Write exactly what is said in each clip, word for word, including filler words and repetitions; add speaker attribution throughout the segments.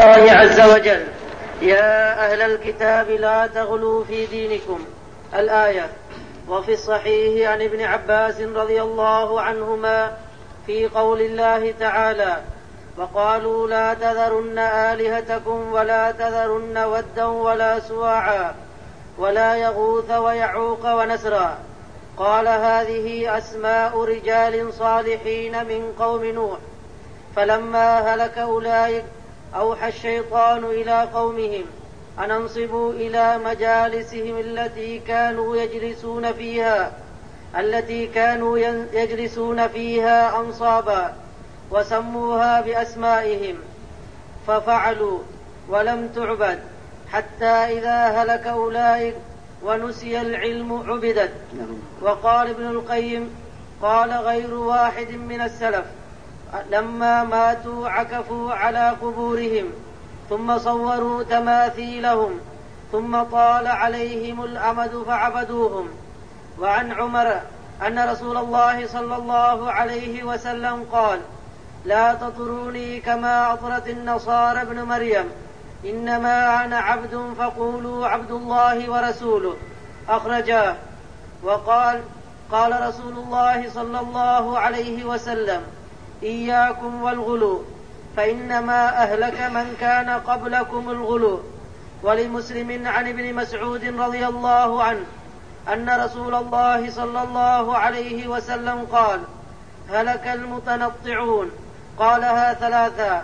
Speaker 1: الله عز وجل: يا أهل الكتاب لا تغلوا في دينكم. الآية. وفي الصحيح عن ابن عباس رضي الله عنهما في قول الله تعالى: وقالوا لا تذرن آلهتكم ولا تذرن ودا ولا سواعا ولا يغوث ويعوق ونسرا. قال: هذه أسماء رجال صالحين من قوم نوح. فلما هلك أولئك أوحى الشيطان إلى قومهم أن انصبوا إلى مجالسهم التي كانوا يجلسون فيها التي كانوا يجلسون فيها أنصابا وسموها بأسمائهم، ففعلوا ولم تعبد حتى إذا هلك أولئك ونسي العلم عبدت. وقال ابن القيم: قال غير واحد من السلف: لما ماتوا عكفوا على قبورهم ثم صوروا تماثيلهم ثم طال عليهم الأمد فعبدوهم. وعن عمر أن رسول الله صلى الله عليه وسلم قال: لا تطروني كما أطرت النصارى ابن مريم، إنما أنا عبد فقولوا عبد الله ورسوله. أخرجاه. وقال: قال رسول الله صلى الله عليه وسلم: إياكم والغلو فإنما أهلك من كان قبلكم الغلو. ولمسلم عن ابن مسعود رضي الله عنه أن رسول الله صلى الله عليه وسلم قال: هلك المتنطعون. قالها ثلاثا.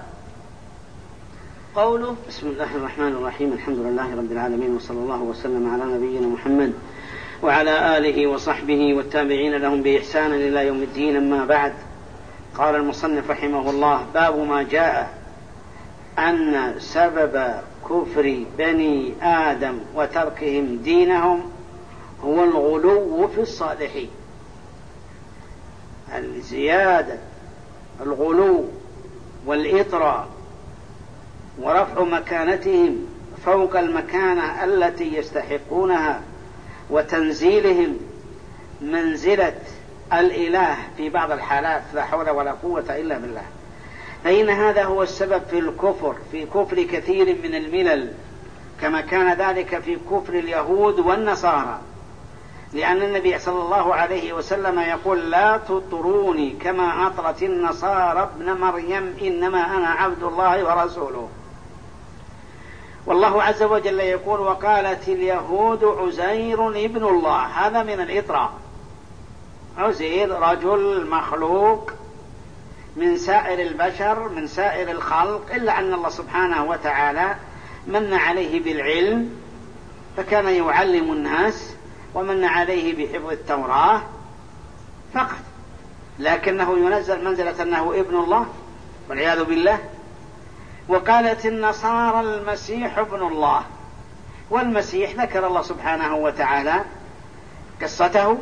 Speaker 1: قوله:
Speaker 2: بسم الله الرحمن الرحيم، الحمد لله رب العالمين، وصلى الله وسلم على نبينا محمد وعلى آله وصحبه والتابعين لهم بإحسان إلى يوم الدين. أما بعد، قال المصنف رحمه الله: باب ما جاء أن سبب كفر بني آدم وتركهم دينهم هو الغلو في الصالحين. الزيادة، الغلو والإطراء ورفع مكانتهم فوق المكانة التي يستحقونها وتنزيلهم منزلة الإله في بعض الحالات، لا حول ولا قوة إلا بالله. فإن هذا هو السبب في الكفر، في كفر كثير من الملل، كما كان ذلك في كفر اليهود والنصارى، لأن النبي صلى الله عليه وسلم يقول: لا تطروني كما أطرت النصارى ابن مريم، إنما أنا عبد الله ورسوله. والله عز وجل يقول: وقالت اليهود عزير ابن الله. هذا من الإطراء. عزير رجل مخلوق من سائر البشر، من سائر الخلق، إلا أن الله سبحانه وتعالى من عليه بالعلم فكان يعلم الناس، ومن عليه بحفظ التوراة فقط، لكنه ينزل منزلة أنه ابن الله والعياذ بالله. وقالت النصارى المسيح ابن الله. والمسيح ذكر الله سبحانه وتعالى قصته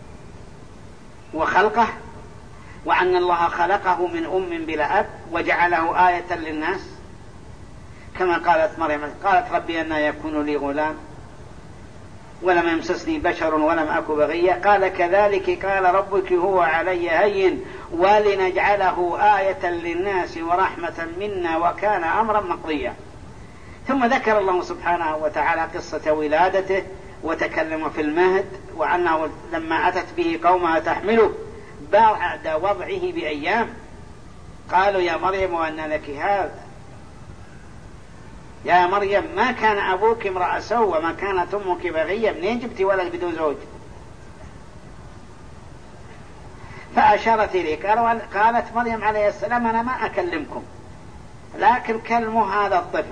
Speaker 2: وخلقه، وأن الله خلقه من أم بلا أب وجعله آية للناس، كما قالت مريم: قالت ربي أنى يكون لي غلام ولم يمسسني بشر ولم أك بغيا، قال: كذلك قال ربك هو علي هين ولنجعله آية للناس ورحمة منا وكان أمرا مقضيا. ثم ذكر الله سبحانه وتعالى قصة ولادته وتكلم في المهد، وأنه لما أتت به قومها تحمله بعد وضعه بأيام قالوا: يا مريم وأن لك هذا، يا مريم ما كان أبوك امرأ سوء وما كانت أمك بغيا، منين جبت ولد بدون زوج؟ فأشارت إليه. قالت مريم عليه السلام: أنا ما أكلمكم، لكن كلموا هذا الطفل.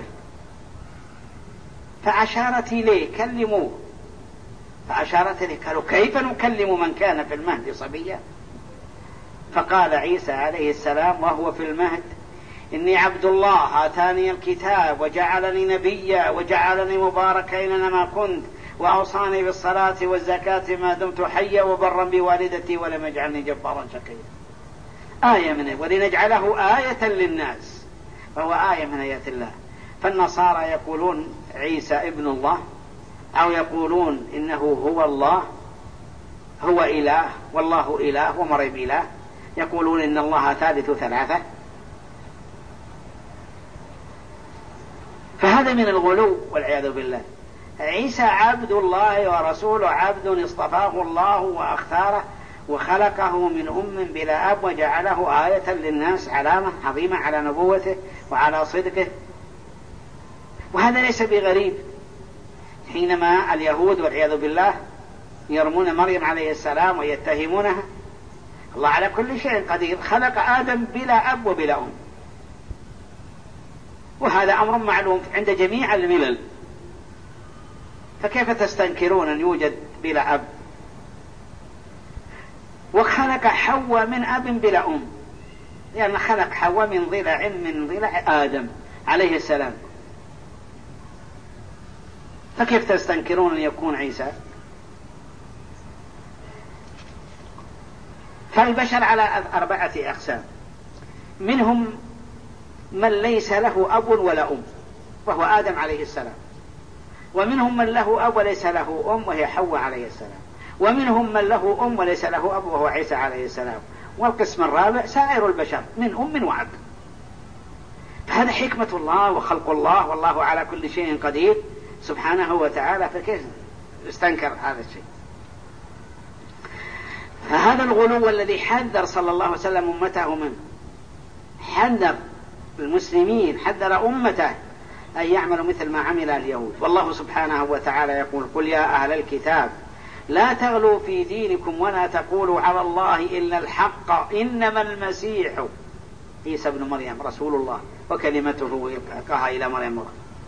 Speaker 2: فأشارت إليه: كلموه. فأشارت إليه. قالوا: كيف نكلم من كان في المهد صبيا؟ فقال عيسى عليه السلام وهو في المهد: إني عبد الله آتاني الكتاب وجعلني نبيا وجعلني مباركا أينما كنت وأوصاني بالصلاة والزكاة ما دمت حيا وبرا بوالدتي ولم يجعلني جبارا شقيا. آية منه، ولنجعله آية للناس، فهو آية من آيات الله. فالنصارى يقولون عيسى ابن الله، أو يقولون إنه هو الله، هو إله والله إله ومريم إله. يقولون إن الله ثالث ثلاثة. فهذا من الغلو والعياذ بالله. عيسى عبد الله ورسوله، عبد اصطفاه الله واختاره وخلقه من أم بلا أب وجعله آية للناس، علامة عظيمة على نبوته وعلى صدقه. وهذا ليس بغريب، حينما اليهود والعياذ بالله يرمون مريم عليه السلام ويتهمونها. الله على كل شيء قدير، خلق آدم بلا أب وبلا أم، وهذا أمر معلوم عند جميع الملل، فكيف تستنكرون أن يوجد بلا أب؟ وخلق حواء من أب بلا أم، لأن يعني خلق حواء من ضلع من ضلع آدم عليه السلام، فكيف تستنكرون أن يكون عيسى؟ فالبشر على أربعة أقسام، منهم من ليس له أب ولا أم وهو آدم عليه السلام، ومنهم من له أب وليس له أم وهي حواء عليه السلام، ومنهم من له أم وليس له أب وهو عيسى عليه السلام، والقسم الرابع سائر البشر من أم وأب. فهذا حكمة الله وخلق الله، والله على كل شيء قدير سبحانه وتعالى، فكيف استنكر هذا الشيء؟ فهذا الغلو الذي حذر صلى الله عليه وسلم أمته منه، حذر المسلمين، حذر أمته أن يعملوا مثل ما عمل اليهود. والله سبحانه وتعالى يقول: قل يا أهل الكتاب لا تغلوا في دينكم ولا تقولوا على الله إلا الحق إنما المسيح عيسى ابن مريم رسول الله وكلمته ألقاها إلى مريم.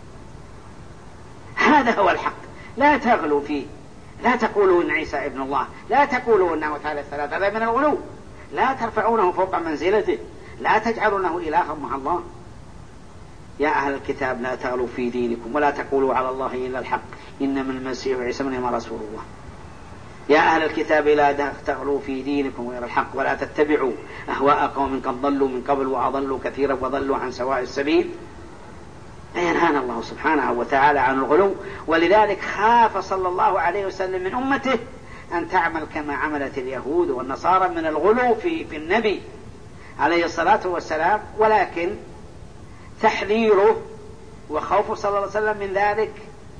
Speaker 2: هذا هو الحق، لا تغلوا فيه، لا تقولوا إن عيسى ابن الله، لا تقولوا إنه ثالث ثلاثة، هذا من الغلو، لا ترفعونه فوق منزلته، لا تجعلونه إلها مع الله. يا أهل الكتاب لا تغلوا في دينكم ولا تقولوا على الله إلا الحق إنما المسيح عيسى ابن مريم رسول الله. يا أهل الكتاب لا تغلوا في دينكم غير الحق ولا تتبعوا أهواء قوم قد ضلوا من قبل وأضلوا كثيرا وضلوا عن سواء السبيل. فينهانا الله سبحانه وتعالى عن الغلو، ولذلك خاف صلى الله عليه وسلم من أمته أن تعمل كما عملت اليهود والنصارى من الغلو في, في النبي عليه الصلاة والسلام. ولكن تحذيره وخوفه صلى الله عليه وسلم من ذلك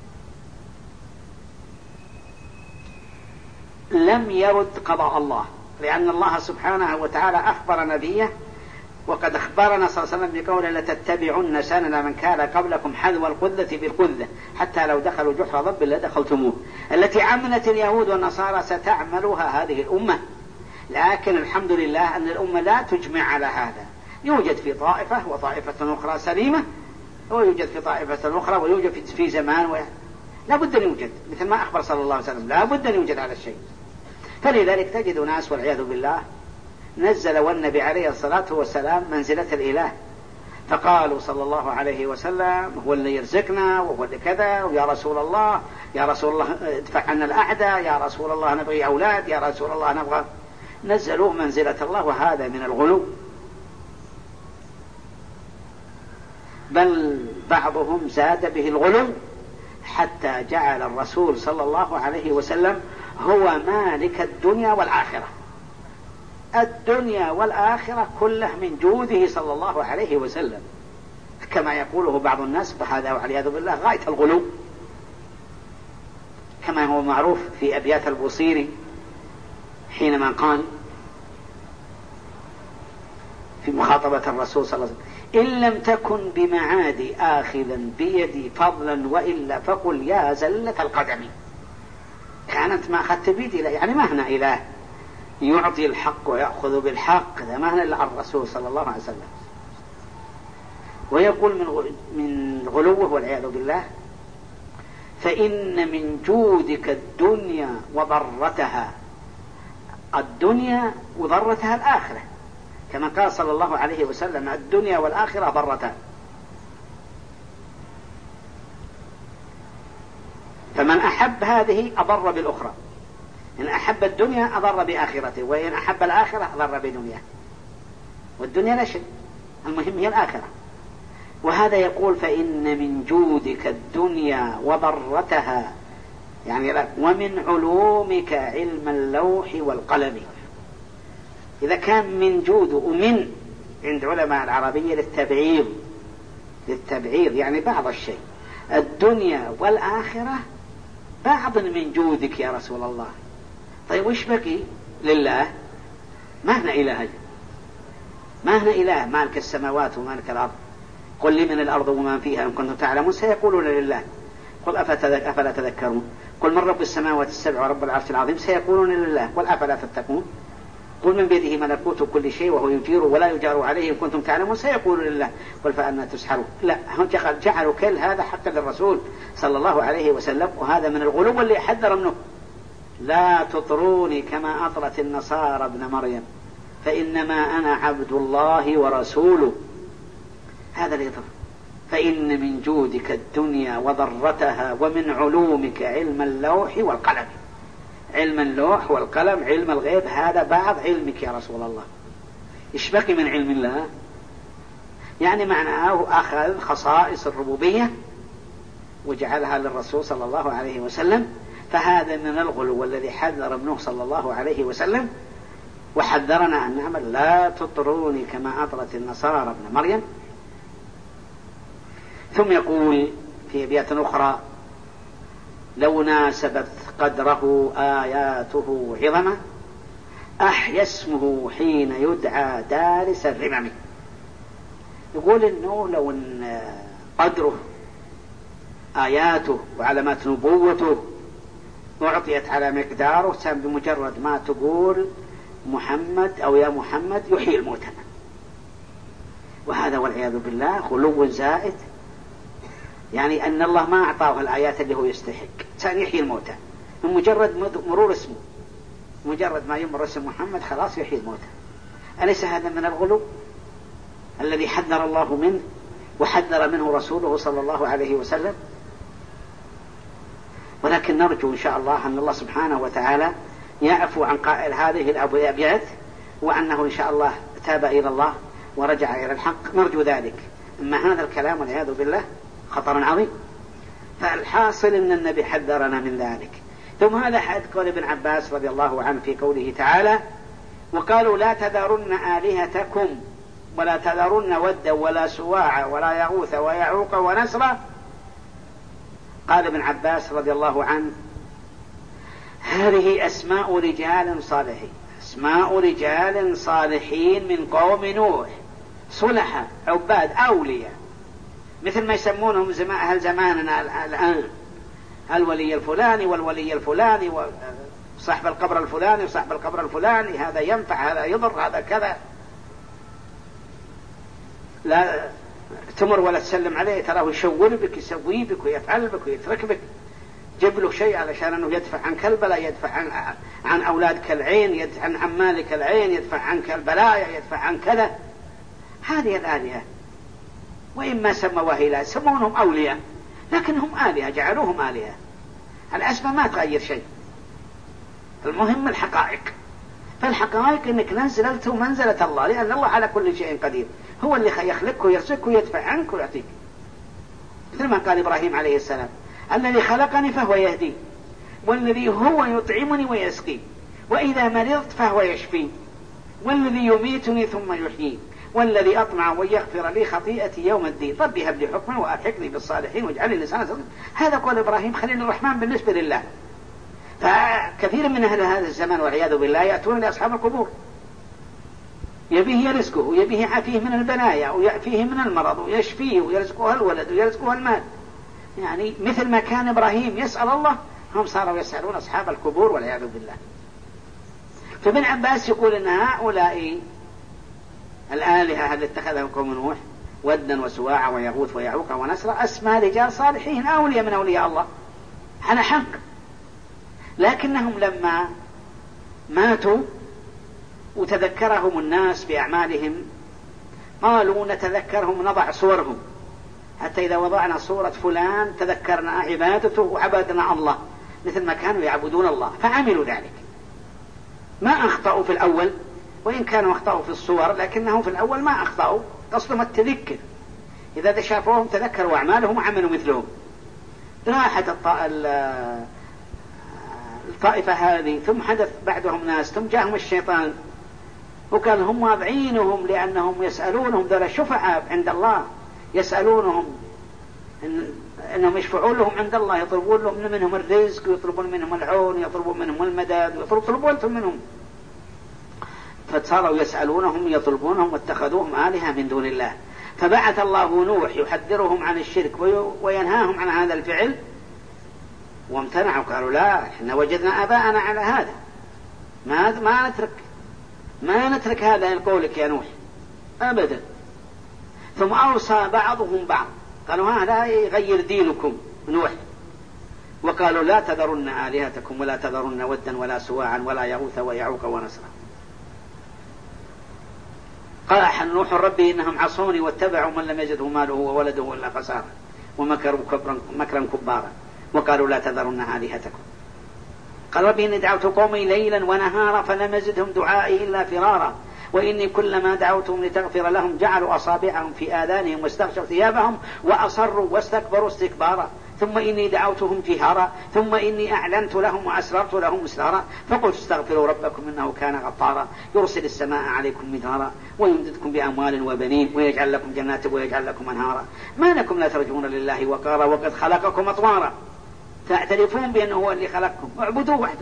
Speaker 2: لم يرد قضاء الله، لأن الله سبحانه وتعالى أخبر نبيه، وقد أخبرنا صلى الله عليه وسلم بقوله: لتتبعن سنن من كان قبلكم حذو القذة بالقذة حتى لو دخلوا جحر ضب لدخلتموه. التي عملت اليهود والنصارى ستعملها هذه الأمة، لكن الحمد لله أن الأمة لا تجمع على هذا، يوجد في طائفة وطائفة أخرى سليمة، ويوجد في طائفة أخرى، ويوجد في زمان و... لا بد أن يوجد، مثل ما أخبر صلى الله عليه وسلم لا بد أن يوجد هذا الشيء. فلذلك تجد ناس والعياذ بالله نزل والنبي عليه الصلاة والسلام منزلة الإله، فقالوا صلى الله عليه وسلم: هو اللي يرزقنا وهو اللي كذا، ويا رسول الله يا رسول الله ادفع عنا الأعداء، يا رسول الله نبغي أولاد، يا رسول الله نبغى. نزلوه منزلة الله، وهذا من الغلو. بل بعضهم زاد به الغلو حتى جعل الرسول صلى الله عليه وسلم هو مالك الدنيا والآخرة، الدنيا والآخرة كله من جوده صلى الله عليه وسلم، كما يقوله بعض الناس، فهذا والعياذ بالله غاية الغلو، كما هو معروف في أبيات البوصيري حينما قال في مخاطبة الرسول صلى الله عليه وسلم: إن لم تكن بمعادي آخذا بيدي فضلا وإلا فقل يا زلة القدم. كانت ما أخذت بيدي، يعني ما هنا إله يعطي الحق ويأخذ بالحق، هذا ما هنا إلا عن الرسول صلى الله عليه وسلم. ويقول من من غلوه والعياذ بالله: فإن من جودك الدنيا وضرتها، الدنيا وضرتها الآخرة، كما قال صلى الله عليه وسلم: الدنيا والآخرة ضرتان. فمن أحب هذه أضر بالأخرى، إن أحب الدنيا أضر بآخرته، وإن أحب الآخرة أضر بدنياه، والدنيا لا شيء، المهم هي الآخرة. وهذا يقول: فإن من جودك الدنيا وضرتها، يعني لا، ومن علومك علم اللوح والقلم. إذا كان من جود ومن عند علماء العربية للتبعيض، للتبعيض، يعني بعض الشيء. الدنيا والآخرة بعض من جودك يا رسول الله. طيب وش بقي لله؟ ما هنا إله، ما هنا إله مالك السماوات ومالك الأرض. قل لي من الأرض وما فيها إن كنتم تعلمون سيقولون لله. قل أفلا تذكرون. قل من رب السماوات السبع ورب العرش العظيم سيقولون لله. قل أفلا تتقون. قل من بيده ملكوت كل شيء وهو يجير ولا يجار عليه إن كنتم تعلمون سيقولون لله. قل فأنا تسحرون. لا، هم جعلوا كل هذا حقا للرسول صلى الله عليه وسلم، وهذا من الغلو اللي حذر منه. لا تطروني كما أطرت النصارى ابن مريم فإنما أنا عبد الله ورسوله. هذا اللي يطر. فإن من جودك الدنيا وضرتها ومن علومك علم اللوح والقلم. علم اللوح والقلم علم الغيب، هذا بعض علمك يا رسول الله. إيش بقي من علم الله؟ يعني معناه أخذ خصائص الربوبية وجعلها للرسول صلى الله عليه وسلم. فهذا من الغلو الذي حذر منه صلى الله عليه وسلم، وحذرنا أن نعمل لا تطروني كما أطرت النصارى ابن مريم. ثم يقول في أبيات أخرى: لو ناسبت قدره آياته عظمة أحيا اسمه حين يدعى دارس الرمم. يقول إنه لو إن قدره آياته وعلامات نبوته أعطيت على مقداره كان بمجرد ما تقول محمد أو يا محمد يحيي الموتى. وهذا والعياذ بالله غلو زائد، يعني أن الله ما أعطاه الآيات اللي هو يستحق. كان يحيي الموتى من مجرد مرور اسمه، مجرد ما يمر اسم محمد خلاص يحيي الموتى. أليس هذا من الغلو الذي حذر الله منه وحذر منه رسوله صلى الله عليه وسلم؟ ولكن نرجو إن شاء الله أن الله سبحانه وتعالى يعفو عن قائل هذه الأبيات، وأنه إن شاء الله تاب إلى الله ورجع إلى الحق. نرجو ذلك. أما هذا الكلام والعياذ بالله خطر عظيم. فالحاصل أن النبي حذرنا من ذلك. ثم هذا حد قول ابن عباس رضي الله عنه في قوله تعالى: وقالوا لا تذرن آلهتكم ولا تذرن ودا ولا سواع ولا يغوث ويعوق ونسرا. قال ابن عباس رضي الله عنه: هذه أسماء رجال صالحين، أسماء رجال صالحين من قوم نوح، صلحاء عباد أولياء، مثل ما يسمونهم زمان أهل زماننا الآن، الولي الفلاني والولي الفلاني وصاحب القبر الفلاني وصاحب القبر الفلاني، هذا ينفع هذا يضر هذا كذا. لا تمر ولا تسلم عليه تراه يشور بك يسوي بك ويفعل بك ويترك بك. جيب له شيء علشان أنه يدفع عنك البلاء، يدفع عن, عن أولادك العين، يدفع عن عمالك العين، يدفع عنك البلايا، يدفع عن كذا. هذه الآلهة، وإما سموها إله سمونهم أولياء لكنهم آلهة، جعلوهم آلهة. الأسماء ما تغير شيء، المهم الحقائق. فالحقائق أنك نزلت منزلة الله، لأن الله على كل شيء قدير، هو اللي يخلقك ويرزقك ويدفع عنك ويعطيك. مثل ما قال إبراهيم عليه السلام: الذي خلقني فهو يهدي، والذي هو يطعمني ويسقي، وإذا مرضت فهو يشفي، والذي يميتني ثم يحيي، والذي أطمع ويغفر لي خطيئتي يوم الدين، ربي هب لي حكما وألحقني بالصالحين واجعلني لسانا صدقا. هذا قول إبراهيم خليل الرحمن بالنسبة لله. فكثير من أهل هذا الزمان والعياذ بالله يأتون لأصحاب القبور، يبيه يرزقه ويبيه يعافيه من البلايا ويعافيه من المرض ويشفيه ويرزقه الولد ويرزقه المال. يعني مثل ما كان إبراهيم يسأل الله، هم صاروا يسألون أصحاب القبور والعياذ بالله. فابن عباس يقول أن هؤلاء الآلهة التي اتخذهم قوم نوح، ودا وسواع ويغوث ويعوق ونسرا، أسماء رجال صالحين أولياء من أولياء الله على حق، لكنهم لما ماتوا وتذكرهم الناس بأعمالهم قالوا نتذكرهم نضع صورهم، حتى إذا وضعنا صورة فلان تذكرنا عبادته وعبدنا الله مثل ما كانوا يعبدون الله، فعملوا ذلك. ما أخطأوا في الأول، وإن كانوا أخطأوا في الصور لكنهم في الأول ما أخطأوا، قصدهم التذكر. إذا شافوهم تذكروا أعمالهم وعملوا مثلهم. راحت الطائفة هذه، ثم حدث بعدهم ناس، ثم جاءهم الشيطان وكان هم واضعينهم لأنهم يسألونهم ذولا شفعاء عند الله، يسألونهم إن إنهم يشفعون لهم عند الله، يطلبون لهم منهم الرزق ويطلبون منهم العون ويطلبون منهم المدد ويطلبون أنتم منهم. فصاروا يسألونهم يطلبونهم واتخذوهم آلهة من دون الله. فبعث الله نوح يحذرهم عن الشرك وينهاهم عن هذا الفعل، وامتنعوا قالوا لا احنا وجدنا آباءنا على هذا، ما ما نترك ما نترك هذا لقولك يا نوح أبدا. ثم أوصى بعضهم بعض قالوا هذا يغير دينكم نوح، وقالوا لا تذرن آلهتكم ولا تذرن ودا ولا سواعا ولا يغوث ويعوق ونسرا. قال نوح ربي إنهم عصوني واتبعوا من لم يزده ماله وولده إلا خسارا ومكروا مكرا كبارا وقالوا لا تذرن آلهتكم. قال ربي إني دعوت قومي ليلا ونهارا فلم يزدهم دعائي إلا فرارا وإني كلما دعوتهم لتغفر لهم جعلوا أصابعهم في آذانهم واستغشوا ثيابهم وأصروا واستكبروا استكبارا ثم إني دعوتهم جهارا ثم إني أعلنت لهم وأسررت لهم إسرارا فقلت استغفروا ربكم إنه كان غفارا يرسل السماء عليكم مدرارا ويمددكم بأموال وبنين ويجعل لكم جنات ويجعل لكم أنهارا ما لكم لا ترجون لله وقارا وقد خلقكم أطوارا تعترفون بأنه هو اللي خلقكم واعبدوه وحده.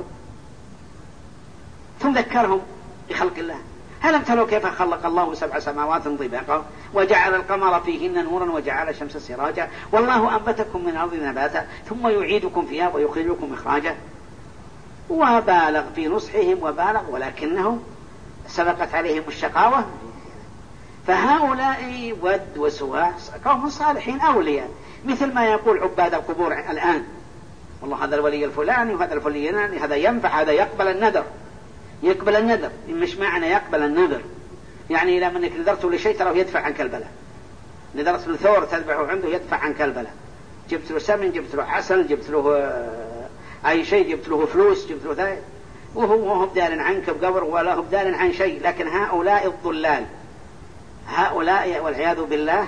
Speaker 2: ثم ذكرهم بخلق الله. ألم تروا كيف خلق الله سبع سماوات طباقا وجعل القمر فيهن نورا وجعل الشمس سراجا والله أنبتكم من الأرض نباتا ثم يعيدكم فيها ويخرجكم إخراجا. وبالغ في نصحهم وبالغ ولكنهم سبقت عليهم الشقاوة. فهؤلاء ود وسواع قوم صالحين أولياء، مثل ما يقول عباد القبور الآن والله هذا الولي الفلاني وهذا الفلاني هذا ينفع هذا يقبل النذر. يقبل النذر مش معنى يقبل النذر يعني إذا منك نذرت لشيء ترى يدفع عنك البلاء. نذرت له ثور تذبحه عنده يدفع عنك البلاء. جبت له سمن جبت له عسل جبت له أي شيء جبت له فلوس جبت له ذا وهو هو بدال عنك بقبر ولا هو بدال عن شيء. لكن هؤلاء الضلال هؤلاء والعياذ بالله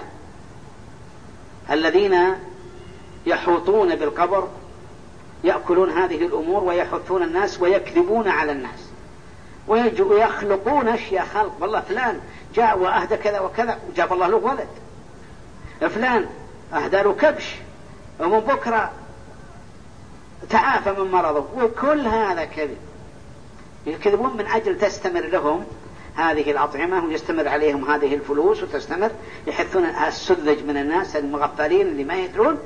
Speaker 2: الذين يحوطون بالقبر يأكلون هذه الأمور ويحثون الناس ويكذبون على الناس ويخلقون أشياء خلق. والله فلان جاء وأهدى كذا وكذا وجاب الله له ولد، فلان أهدى له كبش ومن بكرة تعافى من مرضه، وكل هذا كذب. يكذبون من أجل تستمر لهم هذه الأطعمة ويستمر عليهم هذه الفلوس وتستمر يحثون السذج من الناس المغفلين اللي ما يدرون.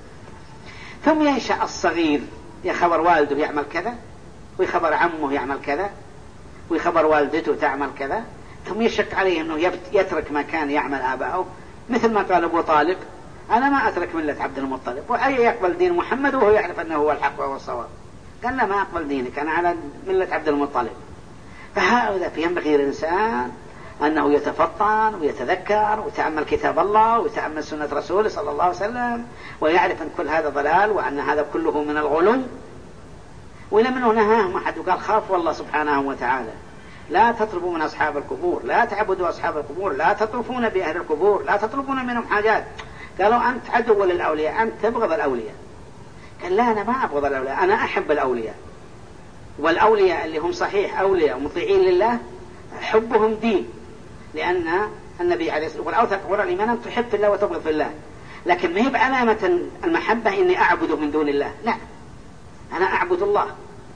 Speaker 2: ثم ينشأ الصغير يخبر والده يعمل كذا ويخبر عمه يعمل كذا ويخبر والدته تعمل كذا ثم يشك عليه أنه يترك ما كان يعمل آباؤه. مثل ما قال أبو طالب أنا ما أترك ملة عبد المطلب وأي يقبل دين محمد وهو يعرف أنه هو الحق وهو الصواب. قال لا ما أقبل دينك أنا على ملة عبد المطلب. فهذا ينبغي الإنسان أنه يتفطن ويتذكر ويتأمل كتاب الله ويتأمل سنة رسوله صلى الله عليه وسلم ويعرف أن كل هذا ضلال وأن هذا كله من الغلو. وإلى منه نهاهم أحد وقال خافوا الله سبحانه وتعالى لا تطلبوا من أصحاب القبور لا تعبدوا أصحاب القبور لا تطوفون بأهل القبور لا تطلبون منهم حاجات. قالوا أنت عدو للأولياء أنت تبغض الأولياء. قال لا أنا ما أبغض الأولياء أنا أحب الأولياء. والأولياء اللي هم صحيح أولياء مطيعين لله حبهم دين لأن النبي عليه الصلاة والسلام والأوثق قول الإيمان أن تحب في الله وتبغض في الله. لكن ما هي بعلامة المحبة إني أعبد من دون الله لا أنا أعبد الله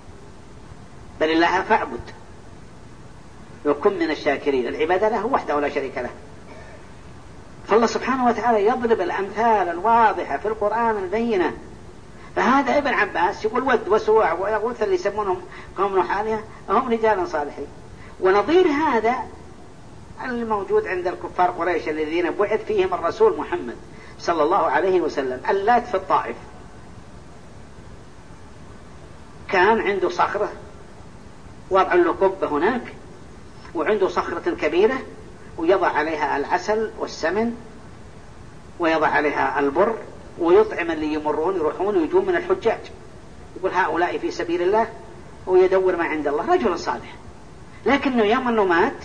Speaker 2: بل الله فاعبد وكن من الشاكرين. العبادة له وحده ولا شريك له. فالله سبحانه وتعالى يضرب الأمثال الواضحة في القرآن البينة. فهذا ابن عباس يقول ود وسواع ويغوث اللي يسمونهم قوم نوح آلهة هم رجال صالحين. ونظير هذا الموجود عند الكفار قريش الذين بعث فيهم الرسول محمد صلى الله عليه وسلم. اللات في الطائف كان عنده صخرة وضع له قبة هناك وعنده صخرة كبيرة ويضع عليها العسل والسمن ويضع عليها البر ويطعم اللي يمرون يروحون ويجون من الحجاج. يقول هؤلاء في سبيل الله ويدور ما عند الله. رجل صالح لكنه يوم أنه مات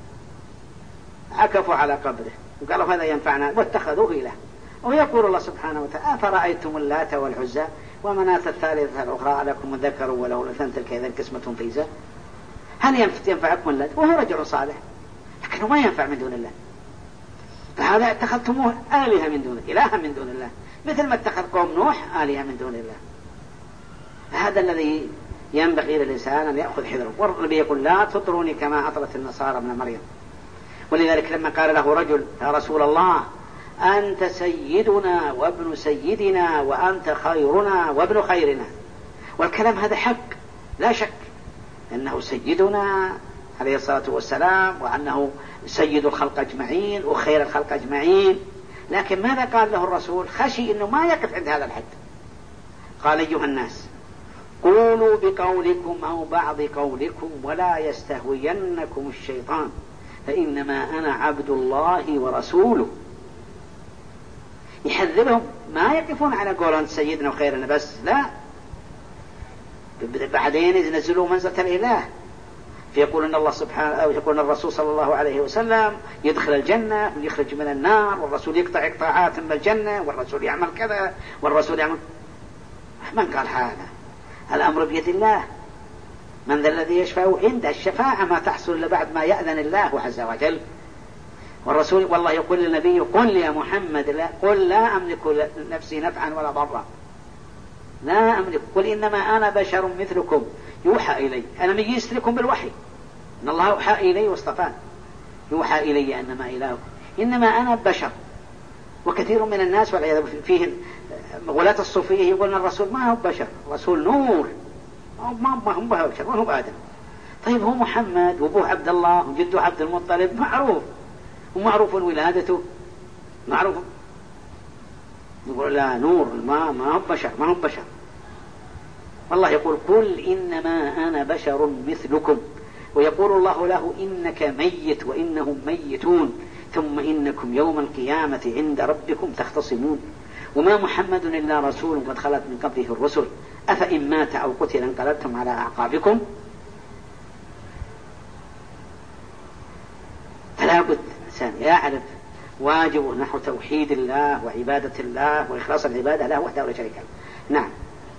Speaker 2: عكفوا على قبره وقالوا هذا ينفعنا واتخذوه إله. ويقول الله سبحانه وتعالى أفرأيتم اللات والعزى ومناة الثالثة الأخرى لكم الذكر وله الأنثى تلك إذا قسمة ضيزى. هل ينفعكم اللات وهو رجل صالح لكنه ما ينفع من دون الله. فهذا اتخذتموه آلهة من دون إلها من دون الله، مثل ما اتخذ قوم نوح آلهة من دون الله. هذا الذي ينبغي للإنسان أن يأخذ حذره. والنبي يقول لا تطروني كما أطرت النصارى ابن مريم. ولذلك لما قال له رجل يا رسول الله أنت سيدنا وابن سيدنا وأنت خيرنا وابن خيرنا، والكلام هذا حق لا شك أنه سيدنا عليه الصلاة والسلام وأنه سيد الخلق أجمعين وخير الخلق أجمعين، لكن ماذا قال له الرسول؟ خشي أنه ما يقف عند هذا الحد. قال أيها الناس قولوا بقولكم أو بعض قولكم ولا يستهوينكم الشيطان فإنما أنا عبد الله ورسوله. يحذرهم ما يقفون على قول أنت سيدنا وخيرنا بس، لا، بعدين ينزلوا منزلة الإله فيقول أن الله سبحانه أو يقول الرسول صلى الله عليه وسلم يدخل الجنة ويخرج من النار، والرسول يقطع إقطاعات من الجنة، والرسول يعمل كذا والرسول يعمل. من قال هذا؟ الأمر بيد الله. من ذا الذي يشفع عنده؟ الشفاعة ما تحصل إلا بعد ما يأذن الله عز وجل. والرسول والله يقول للنبي قل يا محمد لا قل لا أملك نفسي نفعا ولا ضرا، لا أملك، قل إنما أنا بشر مثلكم يوحى إلي. أنا مجيست لكم بالوحي إن الله يوحى إلي واصطفان، يوحى إلي أنما إلهكم إنما أنا بشر. وكثير من الناس والعياذ فيه غلاة الصوفية يقولون الرسول ما هو بشر، الرسول نور، ما ما هم بشر، ما هو آدم. طيب هو محمد وابوه عبد الله وجده عبد المطلب معروف، ومعروف ولادته معروف، يقول لا نور، ما ما هو بشر، ما هو بشر. والله يقول قل إنما أنا بشر مثلكم، ويقول الله له إنك ميت وإنهم ميتون ثم إنكم يوم القيامة عند ربكم تختصمون. وما محمد إلا رسول قد خلت من قبله الرسل أفإن مات أو قتل انقلبتم على أعقابكم. فلا بد الإنسان يعرف واجبه نحو توحيد الله وعبادة الله وإخلاص العبادة له وحده لا شريك له. نعم.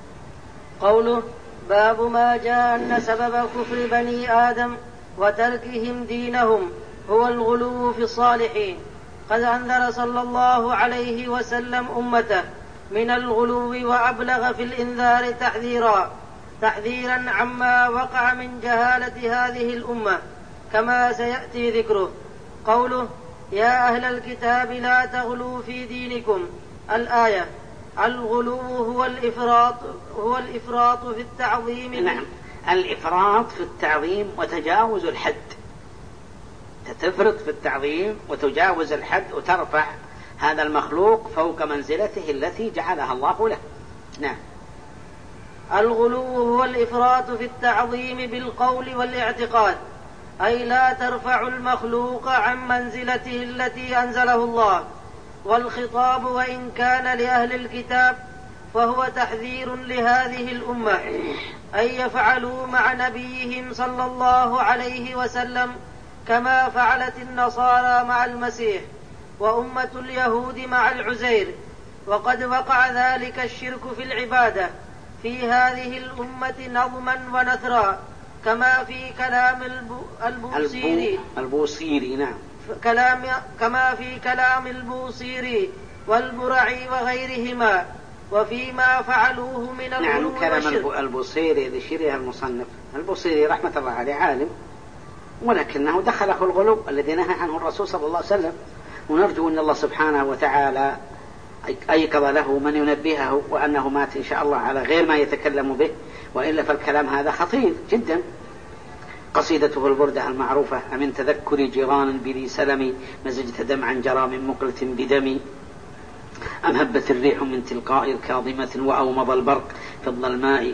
Speaker 1: قوله باب ما جاء أن سبب كفر بني آدم وتركهم دينهم هو الغلو في الصالحين. قد أنذر صلى الله عليه وسلم أمته من الغلو وأبلغ في الإنذار تحذيرا تحذيرا عما وقع من جهالة هذه الأمة كما سيأتي ذكره. قوله يا أهل الكتاب لا تغلوا في دينكم الآية. الغلو هو الإفراط هو الإفراط في التعظيم.
Speaker 2: نعم، الإفراط في التعظيم وتجاوز الحد. تفرط في التعظيم وتجاوز الحد وترفع هذا المخلوق فوق منزلته التي جعلها الله له. نعم.
Speaker 1: الغلو هو الإفراط في التعظيم بالقول والاعتقاد، أي لا ترفع المخلوق عن منزلته التي أنزله الله. والخطاب وإن كان لأهل الكتاب فهو تحذير لهذه الأمة أن يفعلوا مع نبيهم صلى الله عليه وسلم كما فعلت النصارى مع المسيح وأمة اليهود مع العزير. وقد وقع ذلك الشرك في العبادة في هذه الأمة نظما ونثرا كما في كلام البوصيري
Speaker 2: البوصيري نعم
Speaker 1: كلام كما في كلام البوصيري والبرعي وغيرهما وفيما فعلوه من الغلو.
Speaker 2: نعم، كلام البوصيري لشيره المصنف. البوصيري رحمة الله عليه عالم، ولكنه دخله الغلو الذي نهى عنه الرسول صلى الله عليه وسلم. ونرجو أن الله سبحانه وتعالى أيقظ له من ينبهه وأنه مات إن شاء الله على غير ما يتكلم به، وإلا فالكلام هذا خطير جدا. قصيدته البردة المعروفة من تذكر جيران بلي سلمي مزجت دمعا جرى من مقلة بدمي أم هبت الريح من تلقاء الكاظمة وأومض البرق في الظلماء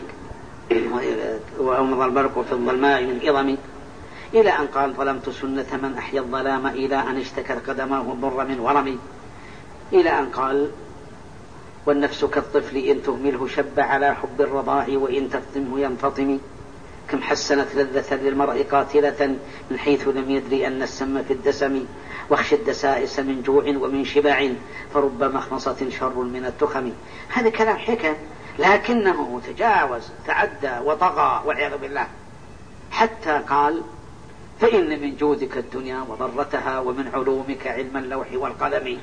Speaker 2: وأومض البرق في الظلماء من إظمي إلى أن قال ظلمت سنة من أحيا الظلام إلى أن اشتكت قدماه الضر من ورمي إلى أن قال والنفس كالطفل إن تهمله شب على حب الرضاع وإن تفطمه ينفطم كم حسنت لذة للمرء قاتلة من حيث لم يدري أن السم في الدسم واخشى الدسائس من جوع ومن شبع فرب مخمصة شر من التخم. هذا كلام حكم، لكنه تجاوز تعدى وطغى والعياذ بالله، حتى قال فإن من جودك الدنيا وضرتها ومن علومك علم اللوح والقلم.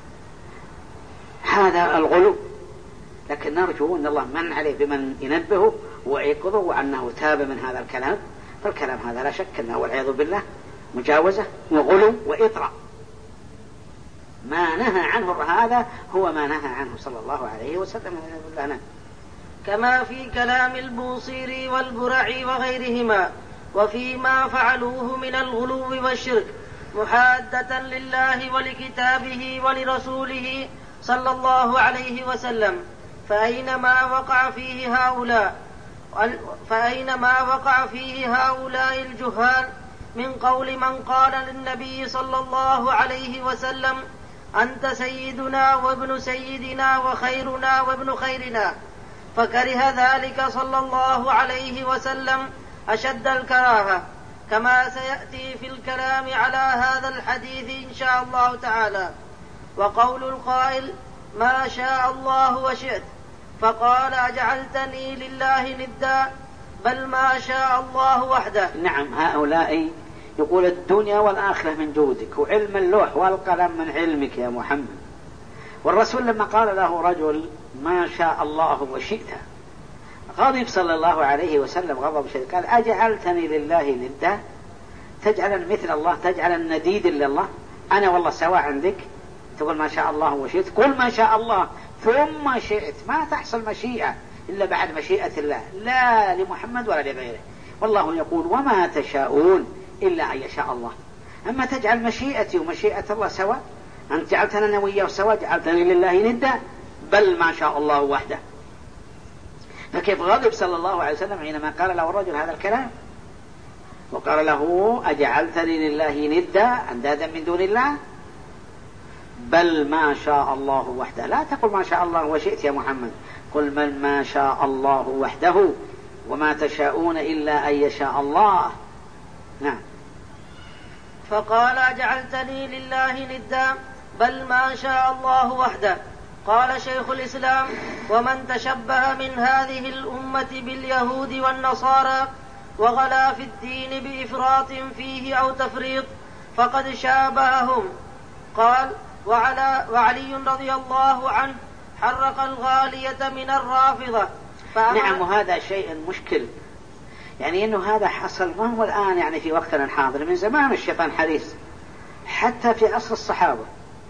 Speaker 2: هذا الغلو، لكن نرجو أن الله من عليه بمن ينبهه ويقظه وأنه تاب من هذا الكلام. فالكلام هذا لا شك أنه والعياذ بالله مجاوزة وغلو وإطراء. ما نهى عنه هذا هو ما نهى عنه صلى الله عليه وسلم.
Speaker 1: كما في كلام البوصيري والبرعي وغيرهما وفيما فعلوه من الغلو والشرك محادة لله ولكتابه ولرسوله صلى الله عليه وسلم. فأينما وقع فيه هؤلاء فأينما وقع فيه هؤلاء الجهال من قول من قال للنبي صلى الله عليه وسلم أنت سيدنا وابن سيدنا وخيرنا وابن خيرنا، فكره ذلك صلى الله عليه وسلم أشد الكراهة، كما سيأتي في الكلام على هذا الحديث إن شاء الله تعالى. وقول القائل ما شاء الله وشئت فقال أجعلتني لله ندا بل ما شاء الله وحده.
Speaker 2: نعم، هؤلاء يقول الدنيا والآخرة من جودك وعلم اللوح والقلم من علمك يا محمد. والرسول لما قال له رجل ما شاء الله وشئت غضب صلى الله عليه وسلم غضب شديد، قال أجعلتني لله ندا، تجعل مثل الله، تجعل نديد لله، أنا والله سواء عندك تقول ما شاء الله وشئت، قل ما شاء الله ثم شئت. ما تحصل مشيئة إلا بعد مشيئة الله، لا لمحمد ولا لغيره. والله يقول وما تشاءون إلا أن يشاء الله. أما تجعل مشيئتي ومشيئة الله سواء، أنت جعلتنا أنا وياه سواء، جعلتني لله ندا بل ما شاء الله وحده. فكيف غضب صلى الله عليه وسلم حينما قال له الرجل هذا الكلام وقال له أجعلتني لله ندا أندادا من دون الله بل ما شاء الله وحده. لا تقل ما شاء الله وشئت يا محمد، قل بل ما شاء الله وحده وما تشاءون إلا أن يشاء الله. نعم.
Speaker 1: فقال أجعلتني لله ندا بل ما شاء الله وحده. قال شيخ الإسلام ومن تشبه من هذه الأمة باليهود والنصارى وغلا في الدين بإفراط فيه أو تفريط فقد شابههم. قال وعلى وعلي رضي الله عنه حرق الغالية من الرافضة.
Speaker 2: نعم، وهذا شيء مشكل، يعني أنه هذا حصل ما هو الآن يعني في وقتنا الحاضر، من زمان الشيطان حريص. حتى في عصر الصحابة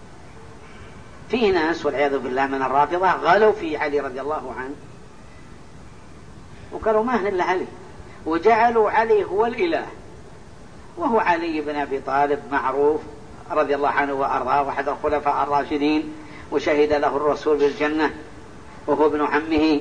Speaker 2: فيه ناس والعياذ بالله من الرافضة غلوا في علي رضي الله عنه وقالوا ما هن إلا علي، وجعلوا علي هو الإله، وهو علي بن أبي طالب معروف رضي الله عنه وأرضاه، واحد الخلفاء الراشدين، وشهد له الرسول بالجنة وهو ابن عمه.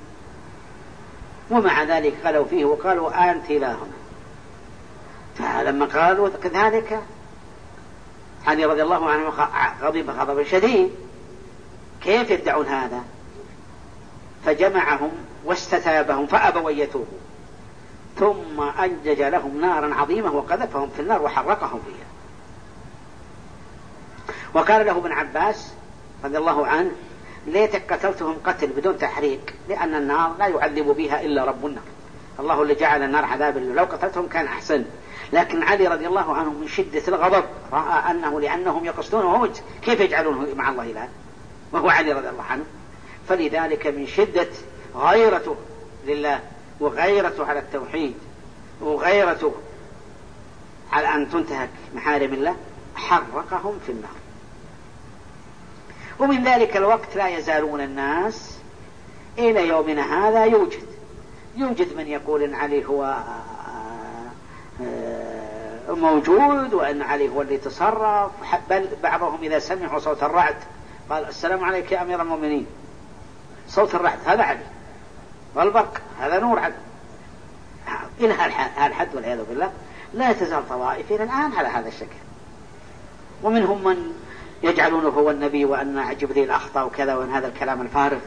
Speaker 2: ومع ذلك غلوا فيه وقالوا أنت إلهنا. فلما قالوا كذلك علي رضي الله عنه غضب غضب شديد، كيف يدعون هذا؟ فجمعهم واستتابهم فأبوا أن يتوبوا، ثم أنجج لهم نارا عظيمة وقذفهم في النار وحرقهم فيها. وقال له ابن عباس رضي الله عنه ليتك قتلتهم قتل بدون تحريق، لأن النار لا يعذب بها إلا رب النار، الله اللي جعل النار عذابا، لو قتلتهم كان أحسن. لكن علي رضي الله عنه من شدة الغضب رأى أنه لأنهم يقصدونه هو كيف يجعلونه مع الله إله وهو علي رضي الله عنه، فلذلك من شدة غيرته لله وغيرته على التوحيد وغيرته على أن تنتهك محارم الله حرقهم في النار. ومن ذلك الوقت لا يزالون الناس إلى يومنا هذا يوجد يوجد من يقول إن علي هو موجود وأن علي هو اللي تصرف، بل بعضهم إذا سمعوا صوت الرعد قال السلام عليك يا أمير المؤمنين، صوت الرعد هذا علي، والبرق هذا نور علي. إلى هالحد والعياذ بالله. لا تزال طوائف إلى الآن على هذا الشكل، ومنهم من يجعلونه هو النبي وأن جبريل أخطأ وكذا، وأن هذا الكلام الفارغ.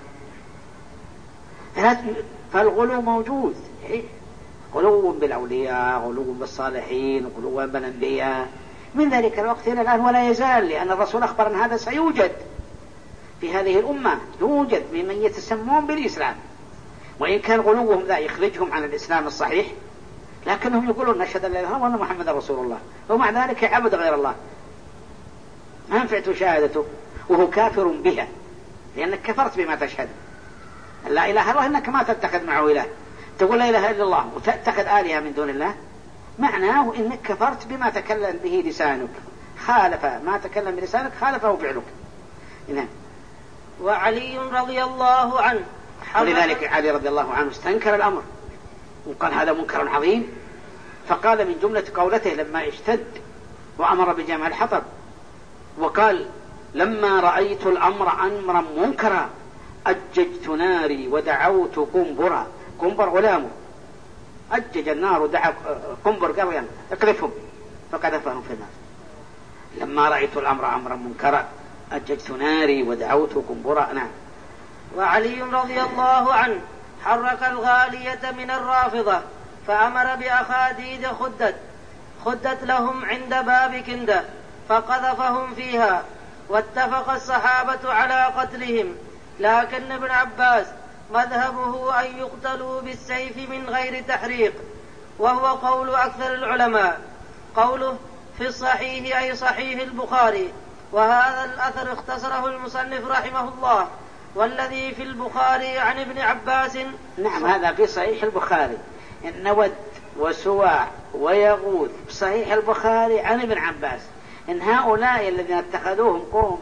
Speaker 2: فالغلو موجود، غلو بالأولياء، غلو بالصالحين، غلو بالأنبياء، من ذلك الوقت إلى الآن ولا يزال، لأن الرسول أخبر أن هذا سيوجد في هذه الأمة، يوجد ممن يتسمون بالإسلام، وإن كان غلوهم ذا يخرجهم عن الإسلام الصحيح لكنهم يقولون نشهد أن لا إله إلا الله وأن محمد رسول الله، ومع ذلك يعبد غير الله، ما نفعت شهادته وهو كافر بها، لأنك كفرت بما تشهد لا إله إلا الله، إنك ما تتخذ معه إله، تقول لا إله إلا الله وتتخذ آلهة من دون الله، معناه إنك كفرت بما تكلم به لسانك، خالف ما تكلم بلسانك خالفه فعلك. نعم.
Speaker 1: وعلي رضي الله عنه
Speaker 2: ولذلك علي رضي الله عنه استنكر الأمر وقال هذا منكر عظيم، فقال من جملة قولته لما اشتد وأمر بجمع الحطب وقال لما رأيت الأمر أمرا منكرا أججت ناري ودعوت قنبرا. قنبر غلامه أجج النار ودعا قنبر قريا اقذفهم فقذفهم في النار. لما رأيت الأمر أمرا منكرا أججت ناري ودعوت قنبرا. نعم.
Speaker 1: وعلي رضي الله عنه حرك الغالية من الرافضة فأمر بأخاديد خدت خدت لهم عند باب كندة فقذفهم فيها، واتفق الصحابة على قتلهم، لكن ابن عباس مذهبه أن يقتلوا بالسيف من غير تحريق، وهو قول أكثر العلماء. قوله في الصحيح أي صحيح البخاري، وهذا الأثر اختصره المصنف رحمه الله، والذي في البخاري عن ابن عباس.
Speaker 2: نعم هذا في صحيح البخاري، إن ود وسواع ويغوث صحيح البخاري عن ابن عباس إن هؤلاء الذين اتخذوهم قوم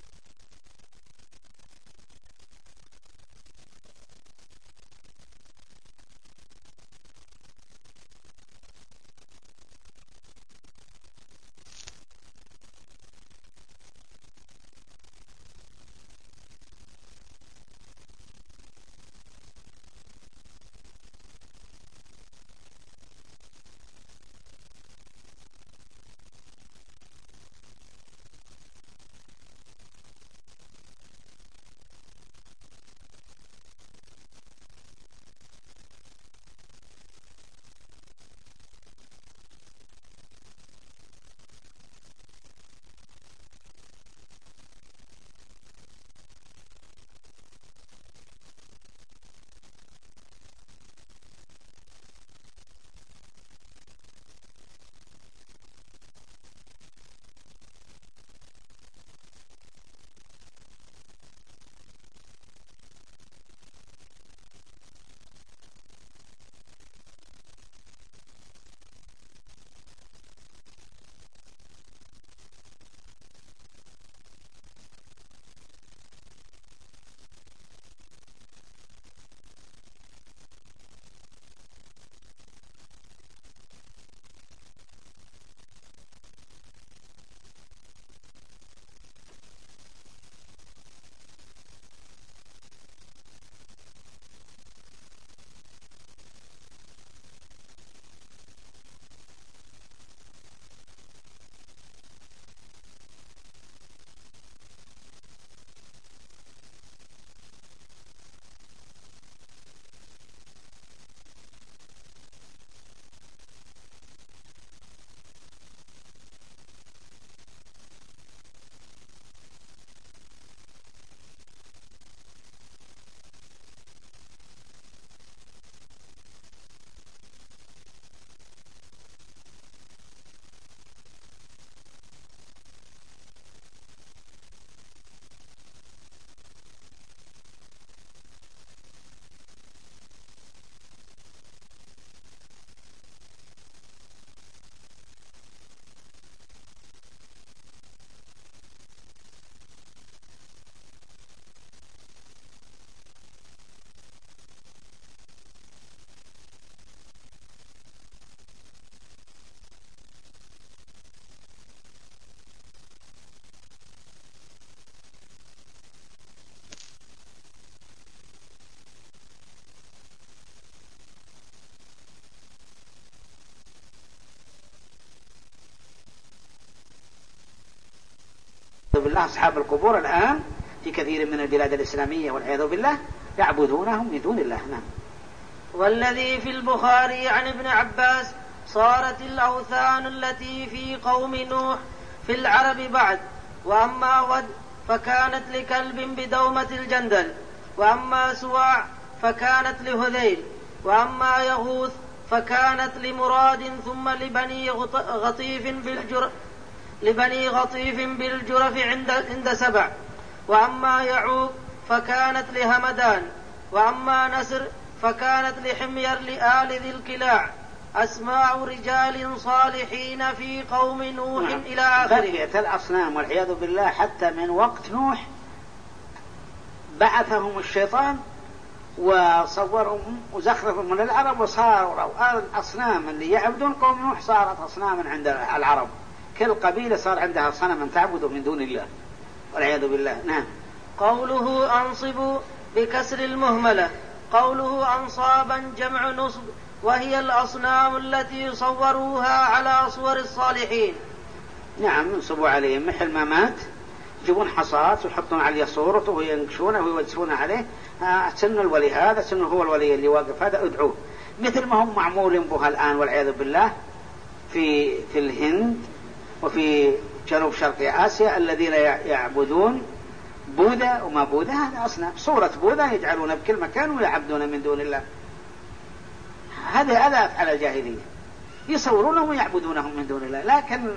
Speaker 2: بالله أصحاب القبور الآن في كثير من البلاد الإسلامية والعياذ بالله يعبدونهم من دون الله. نعم.
Speaker 1: والذي في البخاري عن ابن عباس صارت الأوثان التي في قوم نوح في العرب بعد، وأما ود فكانت لكلب بدومة الجندل، وأما سواع فكانت لهذيل، وأما يغوث فكانت لمراد ثم لبني غطيف بالجرف لبني غطيف بالجرف عند, عند سبع. وأما يعوق فكانت لهمدان. وأما نسر فكانت لحمير لآل ذي الكلاع. أسماء رجال صالحين في قوم نوح نعم. إلى آخره.
Speaker 2: بقيت الأصنام والعياذ بالله حتى من وقت نوح، بعثهم الشيطان وصورهم وزخرفهم من العرب وصاروا الأصنام اللي يعبدون قوم نوح صارت أصناما عند العرب، كل قبيلة صار عندها صنما تعبد من دون الله والعياذ بالله. نعم.
Speaker 1: قوله أنصبوا بكسر المهملة. قوله أنصابا جمع نصب، وهي الأصنام التي صوروها على صور الصالحين.
Speaker 2: نعم، ينصبوا عليهم مثل ما مات يجيبون حصاة ويحطون عليه صورته وينكشونه ويوزفون عليه. آه سن الولي هذا سن هو الولي اللي واقف هذا ادعوه، مثل ما هم معمول بها الآن والعياذ بالله في في الهند وفي جنوب شرق آسيا الذين يعبدون بوذا وما بوذا، هذا أصنام صورة بوذا يجعلون بكل مكان ويعبدون من دون الله. هذا هذا أفعال الجاهلية، يصورونهم ويعبدونهم من دون الله. لكن